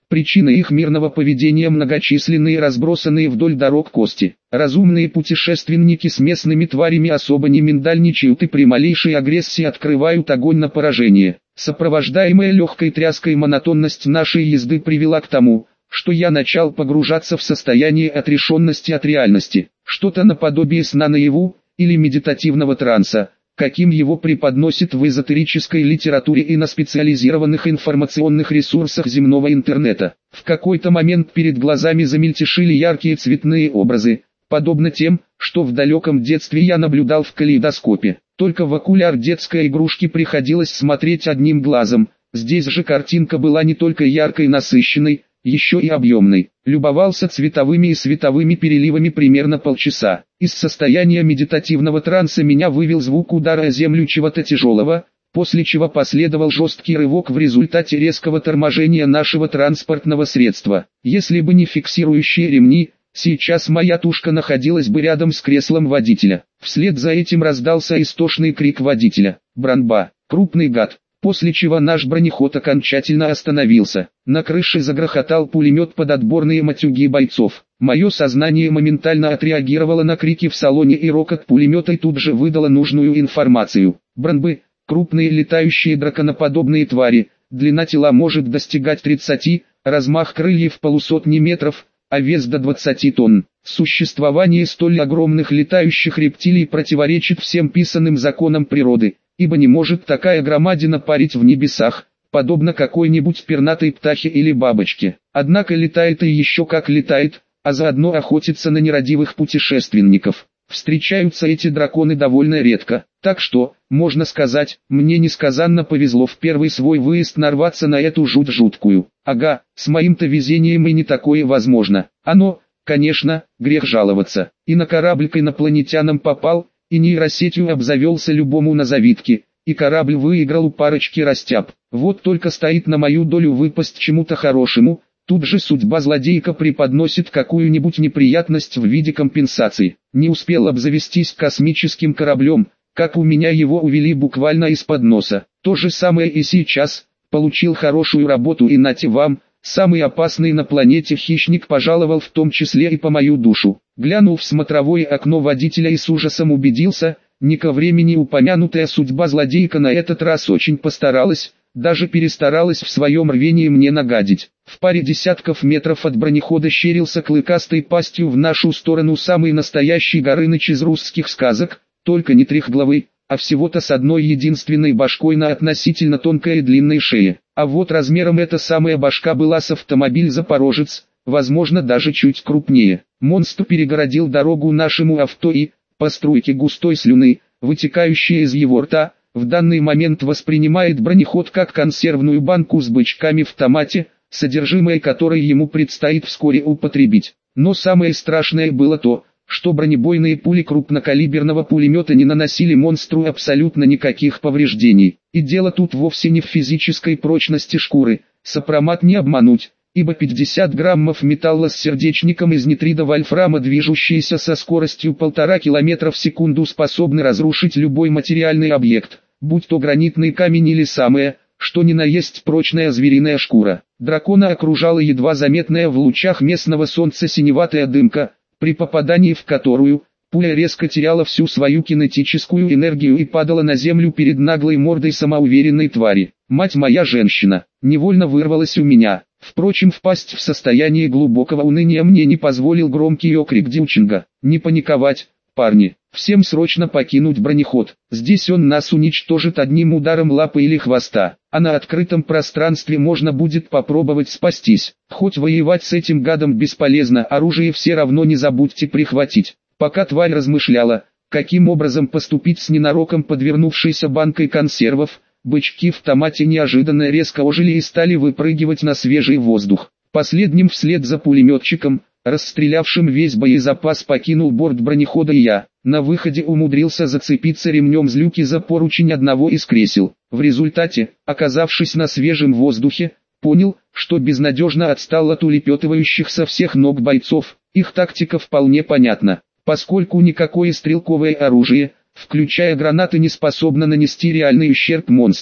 Причина их мирного поведения — многочисленные разбросанные вдоль дорог кости. Разумные путешественники с местными тварями особо не миндальничают и при малейшей агрессии открывают огонь на поражение. Сопровождаемая легкой тряской монотонность нашей езды привела к тому, что я начал погружаться в состояние отрешенности от реальности, что-то наподобие сна наяву, или медитативного транса, каким его преподносит в эзотерической литературе и на специализированных информационных ресурсах земного интернета. В какой-то момент перед глазами замельтешили яркие цветные образы, подобно тем, что в далеком детстве я наблюдал в калейдоскопе. Только в окуляр детской игрушки приходилось смотреть одним глазом. Здесь же картинка была не только яркой и насыщенной, еще и объемной. Любовался цветовыми и световыми переливами примерно полчаса. Из состояния медитативного транса меня вывел звук удара о землю чего-то тяжелого, после чего последовал жесткий рывок в результате резкого торможения нашего транспортного средства. Если бы не фиксирующие ремни, сейчас моя тушка находилась бы рядом с креслом водителя. Вслед за этим раздался истошный крик водителя: «Бранба! Крупный гад!» После чего наш бронеход окончательно остановился. На крыше загрохотал пулемет под отборные матюги бойцов. Мое сознание моментально отреагировало на крики в салоне, и рокот пулемета и тут же выдало нужную информацию. Бранбы — крупные летающие драконоподобные твари, длина тела может достигать тридцати, размах крыльев полусотни метров, а вес до двадцати тонн. Существование столь огромных летающих рептилий противоречит всем писанным законам природы, ибо не может такая громадина парить в небесах, подобно какой-нибудь пернатой птахе или бабочке. Однако летает и еще как летает, а заодно охотится на нерадивых путешественников. Встречаются эти драконы довольно редко, так что, можно сказать, мне несказанно повезло в первый свой выезд нарваться на эту жуть жуткую. Ага, с моим-то везением и не такое возможно. Оно, конечно, грех жаловаться. И на корабль к инопланетянам попал, и нейросетью обзавелся любому на завидке, и корабль выиграл у парочки растяп. Вот только стоит на мою долю выпасть чему-то хорошему, тут же судьба злодейка преподносит какую-нибудь неприятность в виде компенсации. Не успел обзавестись космическим кораблем, как у меня его увели буквально из-под носа. То же самое и сейчас. Получил хорошую работу, и нате вам, самый опасный на планете хищник пожаловал в том числе и по мою душу. Глянув в смотровое окно водителя и с ужасом убедился, не ко времени упомянутая судьба злодейка на этот раз очень постаралась, даже перестаралась в своем рвении мне нагадить. В паре десятков метров от бронехода щерился клыкастой пастью в нашу сторону самый настоящий Горыныч из русских сказок, только не трехглавый, а всего-то с одной единственной башкой на относительно тонкой и длинной шее. А вот размером эта самая башка была с автомобиль «Запорожец», возможно даже чуть крупнее. Монстр перегородил дорогу нашему авто и, по струйке густой слюны, вытекающей из его рта, в данный момент воспринимает бронеход как консервную банку с бычками в томате, содержимое которой ему предстоит вскоре употребить. Но самое страшное было то, что бронебойные пули крупнокалиберного пулемета не наносили монстру абсолютно никаких повреждений. И дело тут вовсе не в физической прочности шкуры, сопромат не обмануть, ибо пятьдесят граммов металла с сердечником из нитрида вольфрама, движущиеся со скоростью полтора километра в секунду, способны разрушить любой материальный объект, будь то гранитный камень или самое, что ни на есть прочная звериная шкура. Дракона окружала едва заметная в лучах местного солнца синеватая дымка, при попадании в которую, пуля резко теряла всю свою кинетическую энергию и падала на землю перед наглой мордой самоуверенной твари. Мать моя женщина, невольно вырвалась у меня. Впрочем, впасть в состояние глубокого уныния мне не позволил громкий окрик Дючинга. Не паниковать, парни, всем срочно покинуть бронеход. Здесь он нас уничтожит одним ударом лапы или хвоста, а на открытом пространстве можно будет попробовать спастись. Хоть воевать с этим гадом бесполезно, оружие все равно не забудьте прихватить. Пока тварь размышляла, каким образом поступить с ненароком подвернувшейся банкой консервов, бычки в томате неожиданно резко ожили и стали выпрыгивать на свежий воздух. Последним вслед за пулеметчиком, расстрелявшим весь боезапас, покинул борт бронехода и я. На выходе умудрился зацепиться ремнем злюки за поручень одного из кресел. В результате, оказавшись на свежем воздухе, понял, что безнадежно отстал от улепетывающих со всех ног бойцов. Их тактика вполне понятна. Поскольку никакое стрелковое оружие, включая гранаты, не способно нанести реальный ущерб монстру,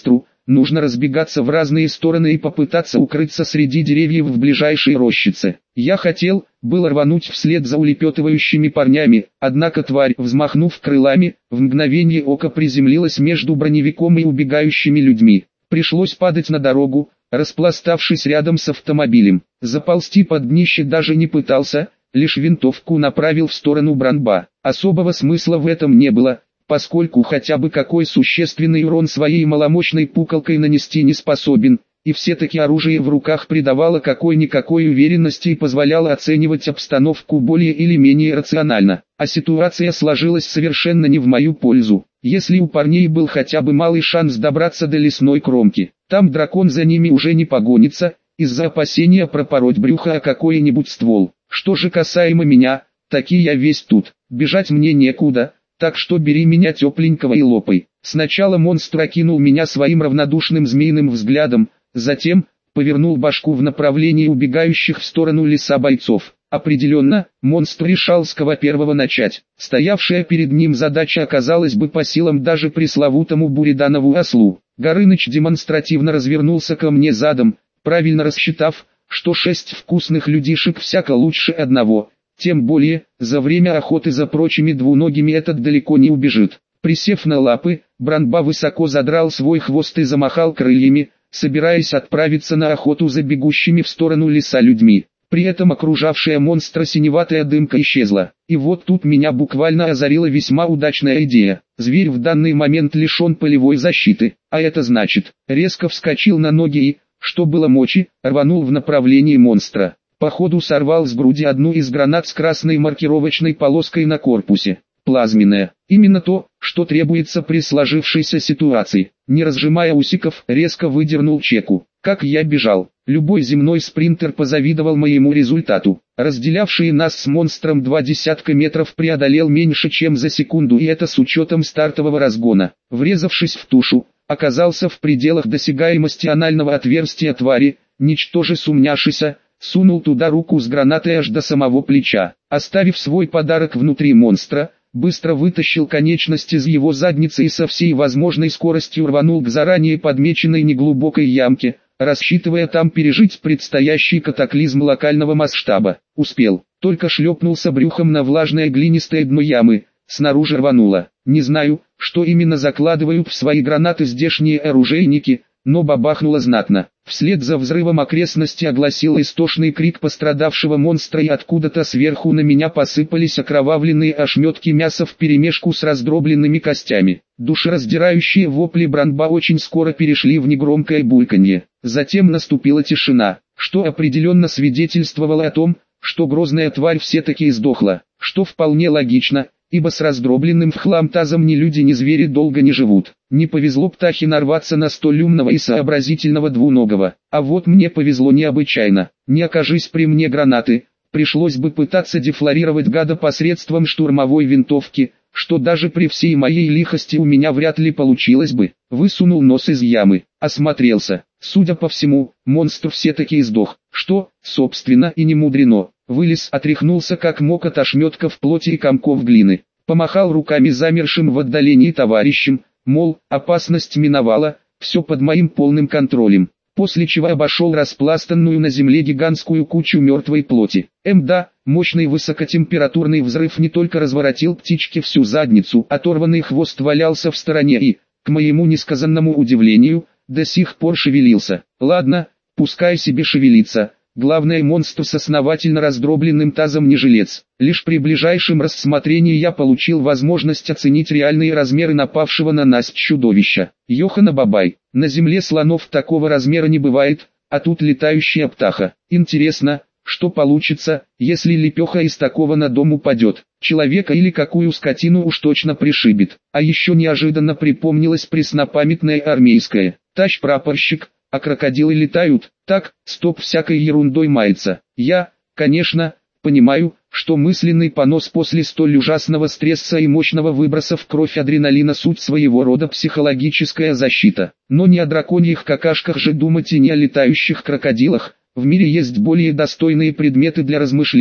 нужно разбегаться в разные стороны и попытаться укрыться среди деревьев в ближайшей рощице. Я хотел, было рвануть вслед за улепетывающими парнями, однако тварь, взмахнув крылами, в мгновение ока приземлилась между броневиком и убегающими людьми. Пришлось падать на дорогу, распластавшись рядом с автомобилем. Заползти под днище даже не пытался, лишь винтовку направил в сторону Бранба. Особого смысла в этом не было, поскольку хотя бы какой существенный урон своей маломощной пукалкой нанести не способен, и все-таки оружие в руках придавало какой-никакой уверенности и позволяло оценивать обстановку более или менее рационально. А ситуация сложилась совершенно не в мою пользу. Если у парней был хотя бы малый шанс добраться до лесной кромки, там дракон за ними уже не погонится, из-за опасения пропороть брюхо о какой-нибудь ствол. Что же касаемо меня, таки я весь тут, бежать мне некуда, так что бери меня тепленького и лопай. Сначала монстр окинул меня своим равнодушным змеиным взглядом, затем повернул башку в направлении убегающих в сторону леса бойцов. Определенно, монстр решал с кого первого начать. Стоявшая перед ним задача оказалась бы по силам даже пресловутому Буреданову ослу. Горыныч демонстративно развернулся ко мне задом, правильно рассчитав, что шесть вкусных людишек всяко лучше одного. Тем более, за время охоты за прочими двуногими этот далеко не убежит. Присев на лапы, Бранба высоко задрал свой хвост и замахал крыльями, собираясь отправиться на охоту за бегущими в сторону леса людьми. При этом окружавшая монстра синеватая дымка исчезла. И вот тут меня буквально озарила весьма удачная идея. Зверь в данный момент лишен полевой защиты, а это значит, резко вскочил на ноги и, что было мочи, рванул в направлении монстра. По ходу сорвал с груди одну из гранат с красной маркировочной полоской на корпусе. Плазменная. Именно то, что требуется при сложившейся ситуации. Не разжимая усиков, резко выдернул чеку. Как я бежал. Любой земной спринтер позавидовал моему результату. Разделявшие нас с монстром два десятка метров преодолел меньше чем за секунду, и это с учетом стартового разгона. Врезавшись в тушу, оказался в пределах досягаемости анального отверстия твари, ничтоже сумняшися, сунул туда руку с гранатой аж до самого плеча. Оставив свой подарок внутри монстра, быстро вытащил конечность из его задницы и со всей возможной скоростью рванул к заранее подмеченной неглубокой ямке, рассчитывая там пережить предстоящий катаклизм локального масштаба. Успел, только шлепнулся брюхом на влажное глинистое дно ямы, снаружи рвануло. Не знаю, что именно закладывают в свои гранаты здешние оружейники, но бабахнуло знатно. Вслед за взрывом окрестности огласил истошный крик пострадавшего монстра, и откуда-то сверху на меня посыпались окровавленные ошметки мяса вперемешку с раздробленными костями. Душераздирающие вопли Бранба очень скоро перешли в негромкое бульканье. Затем наступила тишина, что определенно свидетельствовало о том, что грозная тварь все-таки издохла, что вполне логично, ибо с раздробленным в хлам тазом ни люди, ни звери долго не живут. Не повезло птахе нарваться на столь умного и сообразительного двуногого, а вот мне повезло необычайно. Не окажись при мне гранаты, пришлось бы пытаться дефлорировать гада посредством штурмовой винтовки, что даже при всей моей лихости у меня вряд ли получилось бы. Высунул нос из ямы, осмотрелся. Судя по всему, монстр все-таки издох, что, собственно, и не мудрено. Вылез, отряхнулся как мог от ошметков плоти и комков глины. Помахал руками замершим в отдалении товарищам, мол, опасность миновала, все под моим полным контролем. После чего обошел распластанную на земле гигантскую кучу мертвой плоти. Мда, мощный высокотемпературный взрыв не только разворотил птичке всю задницу, оторванный хвост валялся в стороне и, к моему несказанному удивлению, до сих пор шевелился. Ладно, пускай себе шевелится. Главное, монстр с основательно раздробленным тазом не жилец. Лишь при ближайшем рассмотрении я получил возможность оценить реальные размеры напавшего на нас чудовища. Йохана Бабай, на земле слонов такого размера не бывает, а тут летающая птаха. Интересно, что получится, если лепеха из такого на дом упадет. Человека или какую скотину уж точно пришибет. А еще неожиданно припомнилось преснопамятное армейское. Тащ прапорщик. А крокодилы летают, так, стоп, всякой ерундой мается. Я, конечно, понимаю, что мысленный понос после столь ужасного стресса и мощного выброса в кровь адреналина суть своего рода психологическая защита. Но не о драконьих какашках же думать и не о летающих крокодилах. В мире есть более достойные предметы для размышлений.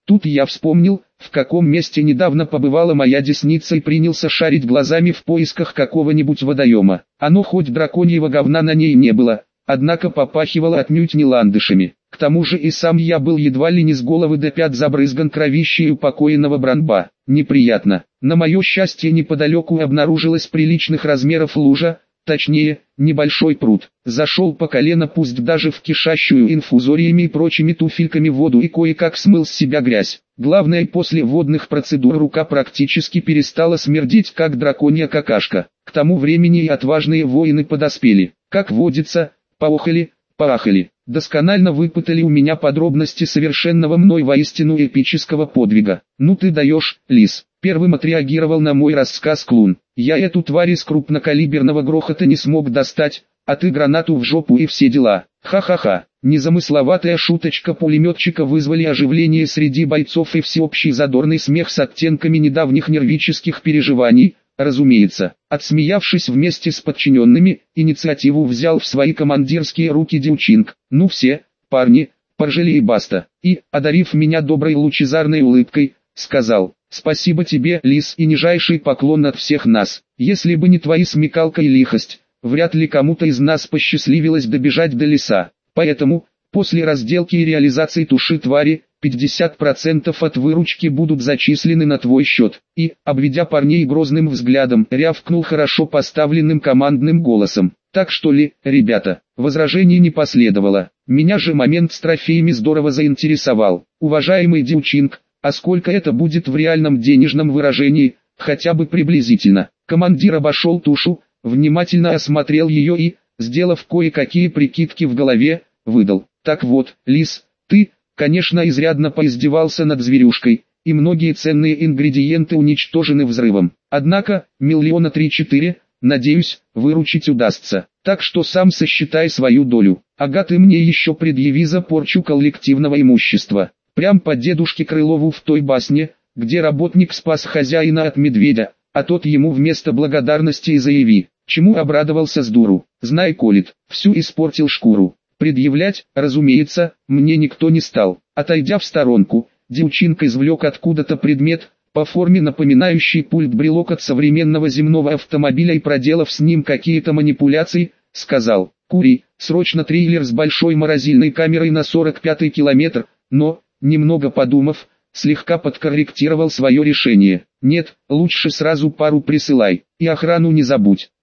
Тут я вспомнил, в каком месте недавно побывала моя десница и принялся шарить глазами в поисках какого-нибудь водоема. Оно хоть драконьего говна на ней не было, однако попахивало отнюдь не ландышами. К тому же и сам я был едва ли не с головы до пят забрызган кровищей упокоенного Бранба. Неприятно. На мое счастье неподалеку обнаружилась приличных размеров лужа, точнее, небольшой пруд. Зашел по колено, пусть даже в кишащую инфузориями и прочими туфельками воду, и кое-как смыл с себя грязь. Главное, после водных процедур рука практически перестала смердеть, как драконья какашка. К тому времени и отважные воины подоспели. Как водится, поохали, поахали. Досконально выпытали у меня подробности совершенного мной воистину эпического подвига. «Ну ты даешь, лис!» Первым отреагировал на мой рассказ Клун. «Я эту тварь из крупнокалиберного грохота не смог достать, а ты гранату в жопу и все дела. Ха-ха-ха». Незамысловатая шуточка пулеметчика вызвали оживление среди бойцов и всеобщий задорный смех с оттенками недавних нервических переживаний. Разумеется, отсмеявшись вместе с подчиненными, инициативу взял в свои командирские руки Дилчинг. «Ну все, парни, поржали и баста». И, одарив меня доброй лучезарной улыбкой, сказал: «Спасибо тебе, лис, и нижайший поклон от всех нас. Если бы не твои смекалка и лихость, вряд ли кому-то из нас посчастливилось добежать до леса. Поэтому, после разделки и реализации туши твари, пятьдесят процентов от выручки будут зачислены на твой счет». И, обведя парней грозным взглядом, рявкнул хорошо поставленным командным голосом: «Так что ли, ребята?» Возражений не последовало. Меня же момент с трофеями здорово заинтересовал. «Уважаемый Дилчинг, а сколько это будет в реальном денежном выражении, хотя бы приблизительно?» Командир обошел тушу, внимательно осмотрел ее и, сделав кое-какие прикидки в голове, выдал: «Так вот, лис, ты, конечно, изрядно поиздевался над зверюшкой, и многие ценные ингредиенты уничтожены взрывом. Однако, миллиона три-четыре, надеюсь, выручить удастся. Так что сам сосчитай свою долю. Ага, ты мне еще предъяви за порчу коллективного имущества. Прям по дедушке Крылову в той басне, где работник спас хозяина от медведя, а тот ему вместо благодарности и заяви, чему обрадовался с дуру. Знай, колет, всю испортил шкуру». Предъявлять, разумеется, мне никто не стал. Отойдя в сторонку, Дилчинг извлек откуда-то предмет, по форме напоминающий пульт-брелок от современного земного автомобиля, и, проделав с ним какие-то манипуляции, сказал: «Кури, срочно трейлер с большой морозильной камерой на сорок пятый километр», но, немного подумав, слегка подкорректировал свое решение. «Нет, лучше сразу пару присылай, и охрану не забудь».